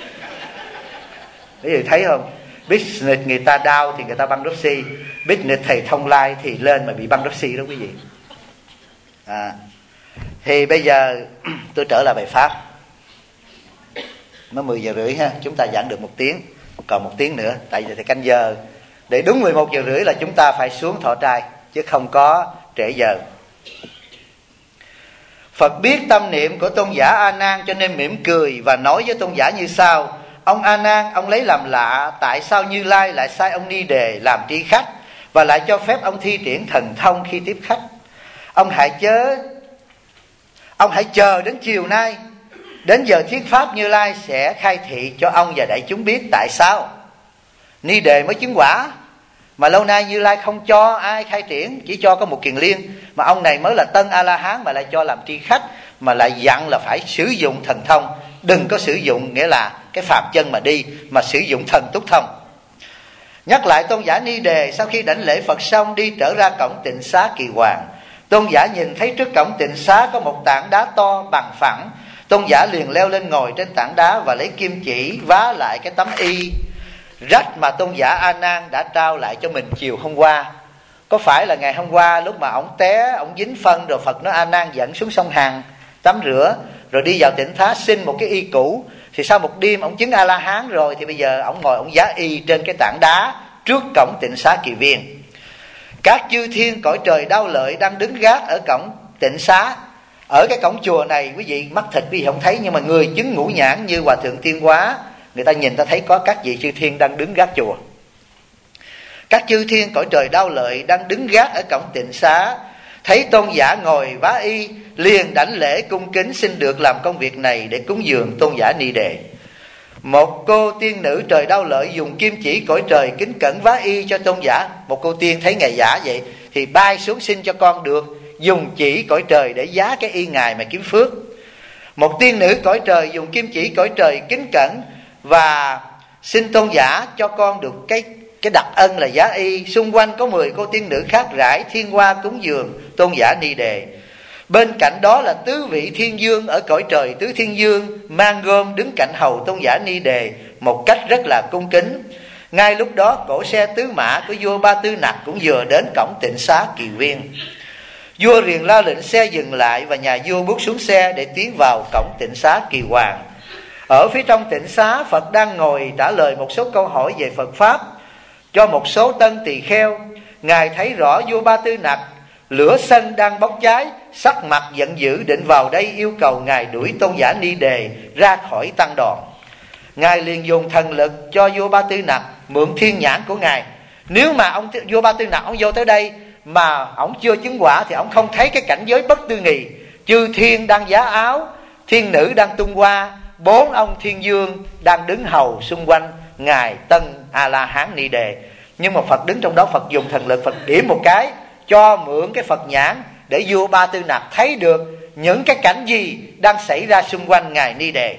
Quý vị thấy không? Business người ta down thì người ta bankruptcy, business thầy Thông Lai thì lên mà bị bankruptcy đó quý vị. Thì bây giờ tôi trở lại bài Pháp. Nó 10 giờ rưỡi ha, chúng ta giảng được 1 tiếng, còn 1 tiếng nữa. Tại vì thầy canh giờ, để đúng 11 giờ rưỡi là chúng ta phải xuống thọ trai, chứ không có trễ giờ. Phật biết tâm niệm của tôn giả A Nan cho nên mỉm cười và nói với tôn giả như sau: ông A Nan, ông lấy làm lạ tại sao Như Lai lại sai ông Ni Đề làm tri khách và lại cho phép ông thi triển thần thông khi tiếp khách. Ông hãy chờ đến chiều nay, đến giờ thuyết pháp Như Lai sẽ khai thị cho ông và đại chúng biết tại sao Ni Đề mới chứng quả, mà lâu nay Như Lai không cho ai khai triển, chỉ cho có một Kiền Liên, mà ông này mới là tân A La Hán mà lại cho làm tri khách. mà lại dặn là phải sử dụng thần thông. Đừng có sử dụng nghĩa là cái phàm chân mà đi, mà sử dụng thần túc thông. Nhắc lại tôn giả Ni Đề sau khi đảnh lễ Phật xong đi trở ra cổng Tịnh Xá Kỳ Hoàng. Tôn giả nhìn thấy trước cổng Tịnh Xá có một tảng đá to bằng phẳng. Tôn giả liền leo lên ngồi trên tảng đá và lấy kim chỉ vá lại cái tấm y rách mà tôn giả A Nan đã trao lại cho mình chiều hôm qua. Có phải là ngày hôm qua lúc mà ông té, ông dính phân rồi Phật nói A Nan dẫn xuống sông Hằng tắm rửa, rồi đi vào Tịnh Thá xin một cái y cũ. Thì sau một đêm ông chứng A La Hán rồi, thì bây giờ ông ngồi ông giá y trên cái tảng đá trước cổng Tịnh Xá Kỳ Viên. Các chư thiên cõi trời Đao Lợi đang đứng gác ở cổng Tịnh Xá. Ở cái cổng chùa này quý vị mắt thịt quý vị không thấy, nhưng mà người chứng ngũ nhãn như Hòa Thượng Tiên Hóa, người ta nhìn ta thấy có các vị chư thiên đang đứng gác chùa. Các chư thiên cõi trời Đao Lợi đang đứng gác ở cổng Tịnh Xá, thấy tôn giả ngồi vá y, liền đảnh lễ cung kính xin được làm công việc này để cúng dường tôn giả Ni Đề. Một cô tiên nữ trời Đao Lợi dùng kim chỉ cõi trời kính cẩn vá y cho tôn giả. Một cô tiên thấy ngài giả vậy thì bay xuống xin cho con được dùng chỉ cõi trời để giá cái y ngài mà kiếm phước. Một tiên nữ cõi trời dùng kim chỉ cõi trời kính cẩn và xin tôn giả cho con được cái đặc ân là giá y. Xung quanh có 10 cô tiên nữ khác rải thiên hoa cúng dường tôn giả Ni Đề. Bên cạnh đó là tứ vị thiên dương ở cõi trời tứ thiên dương mang gươm đứng cạnh hầu tôn giả Ni Đề một cách rất là cung kính. Ngay lúc đó cỗ xe tứ mã của vua Ba Tư Nặc cũng vừa đến cổng Tịnh Xá Kỳ Viên. Vua liền ra lệnh xe dừng lại và nhà vua bước xuống xe để tiến vào cổng Tịnh Xá Kỳ Hoàng. Ở phía trong Tịnh Xá, Phật đang ngồi trả lời một số câu hỏi về Phật Pháp cho một số tân tỳ kheo. Ngài thấy rõ vua Ba Tư Nặc lửa sân đang bốc cháy, sắc mặt giận dữ định vào đây yêu cầu ngài đuổi tôn giả Ni Đề ra khỏi tăng đoàn. Ngài liền dùng thần lực cho vua Ba Tư Nặc mượn thiên nhãn của ngài. Nếu mà vua Ba Tư Nặc ông vô tới đây mà ông chưa chứng quả thì ông không thấy cái cảnh giới bất tư nghì. Chư thiên đang giá áo, thiên nữ đang tung hoa, 4 ông thiên dương đang đứng hầu xung quanh ngài Tân A La Hán Ni Đề. Nhưng mà Phật đứng trong đó, Phật dùng thần lực, Phật điểm một cái cho mượn cái Phật nhãn để vua Ba Tư Nặc thấy được những cái cảnh gì đang xảy ra xung quanh ngài Ni Đề.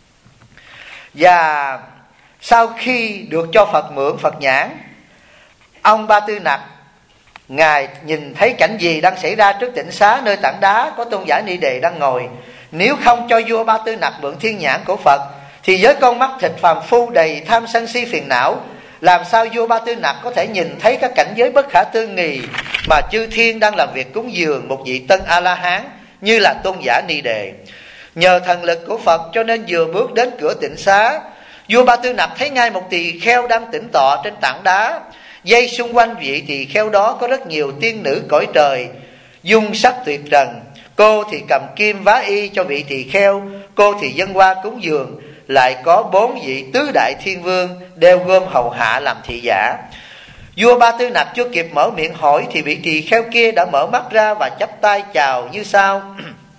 Và sau khi được cho Phật mượn Phật nhãn, ông Ba Tư Nặc ngài nhìn thấy cảnh gì đang xảy ra trước Tịnh Xá nơi tảng đá có tôn giả Ni Đề đang ngồi. Nếu không cho vua Ba Tư Nặc mượn thiên nhãn của Phật thì với con mắt thịt phàm phu đầy tham sân si phiền não, làm sao vua Ba Tư Nặc có thể nhìn thấy các cảnh giới bất khả tư nghì mà chư thiên đang làm việc cúng dường một vị Tân A La Hán như là tôn giả Ni Đề. Nhờ thần lực của Phật cho nên vừa bước đến cửa Tịnh Xá, vua Ba Tư Nặc thấy ngay một tỳ kheo đang tĩnh tọa trên tảng đá. Dây xung quanh vị tỳ kheo đó có rất nhiều tiên nữ cõi trời dung sắc tuyệt trần. Cô thì cầm kim vá y cho vị tỳ kheo, cô thì dâng hoa cúng dường. Lại có 4 vị tứ đại thiên vương đeo gươm hầu hạ làm thị giả. Vua Ba Tư Nặc chưa kịp mở miệng hỏi thì vị tỳ kheo kia đã mở mắt ra và chắp tay chào như sau: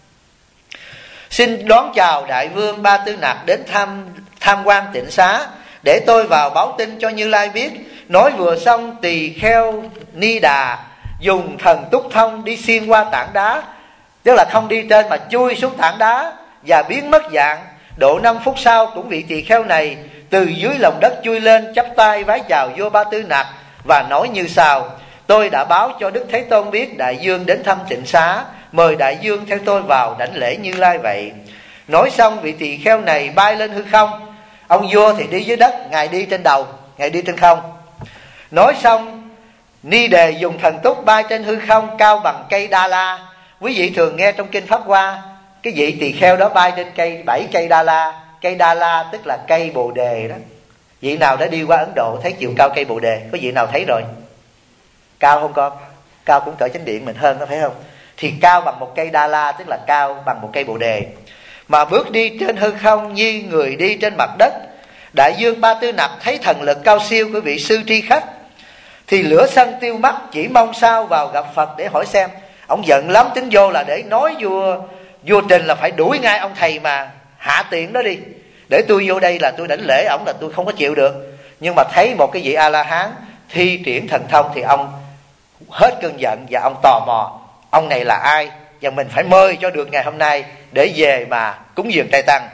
Xin đón chào đại vương Ba Tư Nặc đến tham quan Tịnh Xá, để tôi vào báo tin cho Như Lai biết. Nói vừa xong, tỳ kheo Ni Đà dùng thần túc thông đi xuyên qua tảng đá, tức là không đi trên mà chui xuống tảng đá và biến mất dạng. Độ 5 phút sau cũng vị tỳ kheo này từ dưới lòng đất chui lên, chắp tay vái chào vua Ba Tư Nặc và nói như sau: Tôi đã báo cho Đức Thế Tôn biết đại dương đến thăm Tịnh Xá, mời đại dương theo tôi vào đảnh lễ Như Lai vậy. Nói xong vị tỳ kheo này bay lên hư không. Ông vua thì đi dưới đất, ngài đi trên đầu, ngài đi trên không. Nói xong, Ni Đề dùng thần túc bay trên hư không cao bằng cây Đa La. Quý vị thường nghe trong kinh Pháp Hoa, cái vị tỳ kheo đó bay trên 7 cây Đa La. Cây Đa La tức là cây Bồ Đề đó. Vị nào đã đi qua Ấn Độ thấy chiều cao cây Bồ Đề? Có vị nào thấy rồi? Cao không con? Cao cũng cỡ chánh điện mình hơn đó, phải không? Thì cao bằng một cây Đa La, tức là cao bằng một cây Bồ Đề. Mà bước đi trên hư không như người đi trên mặt đất. Đại dương Ba Tư Nặc thấy thần lực cao siêu của vị sư tri khách thì lửa sân tiêu mắt, chỉ mong sao vào gặp Phật để hỏi xem. Ông giận lắm, tính vô là để nói vua Trình là phải đuổi ngay ông thầy mà hạ tiện đó đi, để tôi vô đây là tôi đảnh lễ ổng là tôi không có chịu được. Nhưng mà thấy một cái vị A-la-hán thi triển thần thông thì ông hết cơn giận và ông tò mò ông này là ai, và mình phải mời cho được ngày hôm nay để về mà cúng dường trai tăng.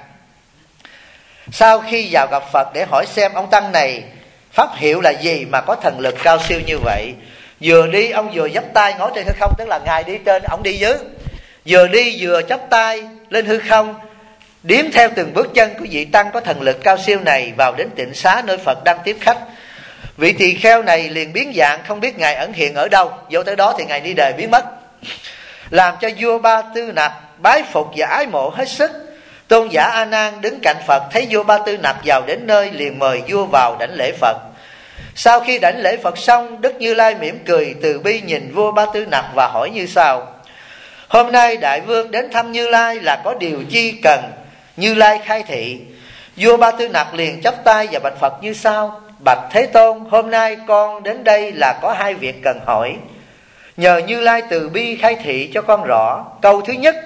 Sau khi vào gặp Phật để hỏi xem ông tăng này pháp hiệu là gì mà có thần lực cao siêu như vậy, vừa đi ông vừa chắp tay ngó trên hư không, tức là ngài đi trên ông đi dưới, vừa đi vừa chắp tay lên hư không, điếm theo từng bước chân của vị tăng có thần lực cao siêu này vào đến tịnh xá nơi Phật đang tiếp khách. Vị tỳ kheo này liền biến dạng, không biết ngài ẩn hiện ở đâu, vô tới đó thì ngài Ni Đề biến mất, làm cho vua Ba Tư Nặc bái phục và ái mộ hết sức. Tôn giả A Nan đứng cạnh Phật, thấy vua Ba Tư Nặc vào đến nơi liền mời vua vào đảnh lễ Phật. Sau khi đảnh lễ Phật xong, Đức Như Lai mỉm cười từ bi nhìn vua Ba Tư Nặc và hỏi như sau: hôm nay đại vương đến thăm Như Lai là có điều chi cần Như Lai khai thị? Vua Ba Tư Nặc liền chắp tay và bạch Phật như sau: bạch Thế Tôn, hôm nay con đến đây là có hai việc cần hỏi, nhờ Như Lai từ bi khai thị cho con rõ. Câu thứ nhất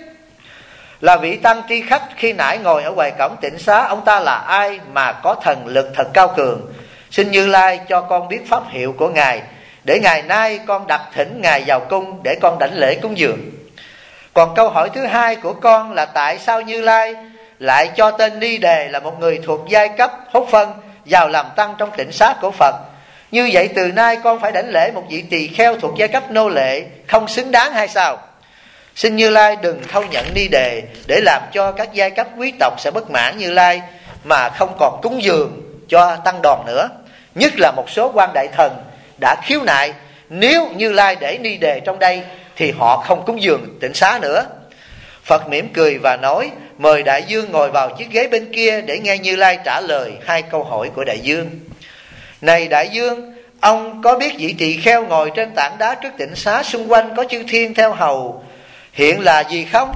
là vị tăng tri khách khi nãy ngồi ở ngoài cổng tịnh xá, ông ta là ai mà có thần lực thật cao cường? Xin Như Lai cho con biết pháp hiệu của ngài, để ngày nay con đặt thỉnh ngài vào cung để con đảnh lễ cúng dường. Còn câu hỏi thứ hai của con là tại sao Như Lai lại cho tên Ni Đề là một người thuộc giai cấp hốt phân vào làm tăng trong tịnh xá của Phật? Như vậy từ nay con phải đảnh lễ một vị tỳ kheo thuộc giai cấp nô lệ không xứng đáng hay sao? Xin Như Lai đừng thâu nhận Ni Đề, để làm cho các giai cấp quý tộc sẽ bất mãn Như Lai mà không còn cúng dường cho tăng đoàn nữa. Nhất là một số quan đại thần đã khiếu nại, nếu Như Lai để Ni Đề trong đây thì họ không cúng dường tịnh xá nữa. Phật mỉm cười và nói: mời đại dương ngồi vào chiếc ghế bên kia để nghe Như Lai trả lời hai câu hỏi của đại dương. Này đại dương, ông có biết vị tỳ kheo ngồi trên tảng đá trước tịnh xá, xung quanh có chư thiên theo hầu, hiện là gì không?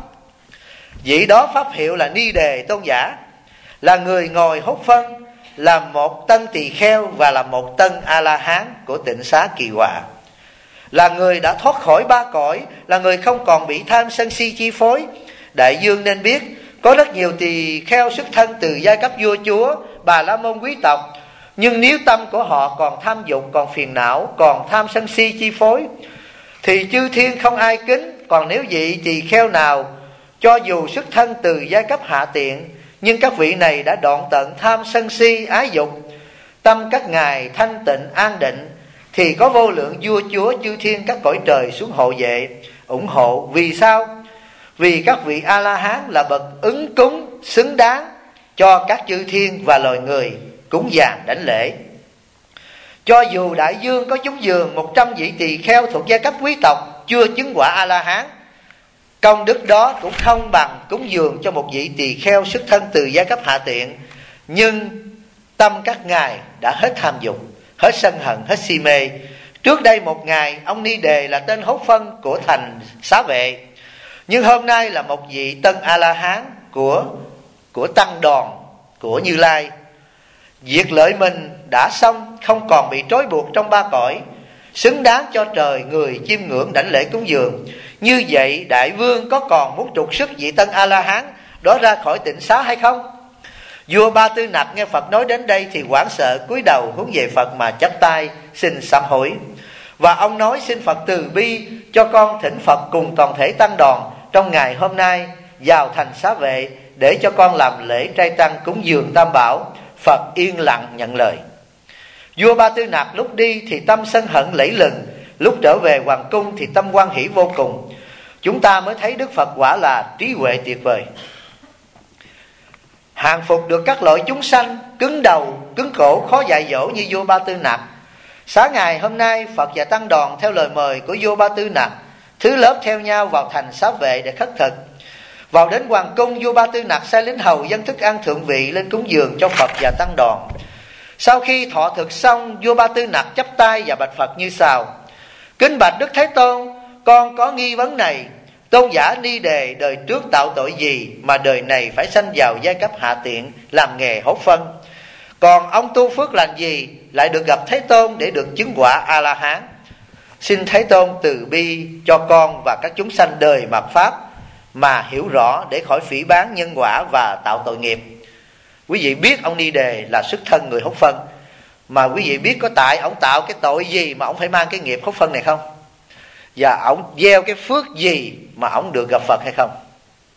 Vị đó pháp hiệu là Ni Đề tôn giả, là người ngồi hốt phân, là một tân tỳ kheo và là một tân A-la-hán của tịnh xá Kỳ Hòa, là người đã thoát khỏi ba cõi, là người không còn bị tham sân si chi phối. Đại dương nên biết, có rất nhiều tỳ kheo xuất thân từ giai cấp vua chúa, bà la môn quý tộc, nhưng nếu tâm của họ còn tham dục, còn phiền não, còn tham sân si chi phối thì chư thiên không ai kính. Còn nếu vị tỳ kheo nào cho dù xuất thân từ giai cấp hạ tiện, nhưng các vị này đã đoạn tận tham sân si ái dục, tâm các ngài thanh tịnh an định, thì có vô lượng vua chúa chư thiên các cõi trời xuống hộ vệ ủng hộ. Vì sao? Vì các vị A-la-hán là bậc ứng cúng xứng đáng cho các chư thiên và loài người cúng dường đảnh lễ. Cho dù đại dương có cúng dường 100 vị tỳ kheo thuộc giai cấp quý tộc chưa chứng quả A-la-hán, công đức đó cũng không bằng cúng dường cho một vị tỳ kheo xuất thân từ giai cấp hạ tiện, nhưng tâm các ngài đã hết tham dục, hết sân hận, hết si mê. Trước đây một ngày, ông Ni Đề là tên hốt phân của thành Xá Vệ, nhưng hôm nay là một vị tân A-la-hán của tăng đoàn của Như Lai. Việc lợi mình đã xong, không còn bị trói buộc trong ba cõi, xứng đáng cho trời người chiêm ngưỡng đảnh lễ cúng dường. Như vậy đại vương có còn muốn trục xuất vị tân A-la-hán đó ra khỏi tịnh xá hay không? Vua Ba Tư Nặc nghe Phật nói đến đây thì hoảng sợ, cúi đầu hướng về Phật mà chắp tay xin sám hối. Và ông nói: xin Phật từ bi cho con thỉnh Phật cùng toàn thể tăng đoàn trong ngày hôm nay vào thành Xá Vệ, để cho con làm lễ trai tăng cúng dường Tam Bảo. Phật yên lặng nhận lời. Vua Ba Tư Nặc lúc đi thì tâm sân hận lẫy lừng, lúc trở về hoàng cung thì tâm hoan hỷ vô cùng. Chúng ta mới thấy Đức Phật quả là trí huệ tuyệt vời, hàng phục được các loại chúng sanh cứng đầu cứng cổ khó dạy dỗ như vua Ba Tư Nặc. Sáng ngày hôm nay, Phật và tăng đoàn theo lời mời của vua Ba Tư Nặc thứ lớp theo nhau vào thành Xá Vệ để khất thực. Vào đến hoàng cung, vua Ba Tư Nặc sai lính hầu dâng thức ăn thượng vị lên cúng dường cho Phật và tăng đoàn. Sau khi thọ thực xong, vua Ba Tư Nặc chắp tay và bạch Phật như sau: kính bạch Đức Thế Tôn, con có nghi vấn này. Tôn giả Ni Đề đời trước tạo tội gì mà đời này phải sanh vào giai cấp hạ tiện làm nghề hốt phân? Còn ông tu phước làm gì lại được gặp Thế Tôn để được chứng quả A-la-hán? Xin Thế Tôn từ bi cho con và các chúng sanh đời mạt pháp mà hiểu rõ, để khỏi phỉ báng nhân quả và tạo tội nghiệp. Quý vị biết ông Ni Đề là xuất thân người hốt phân, mà quý vị biết có tại ông tạo cái tội gì mà ông phải mang cái nghiệp hốt phân này không? và ổng gieo cái phước gì mà ổng được gặp Phật hay không?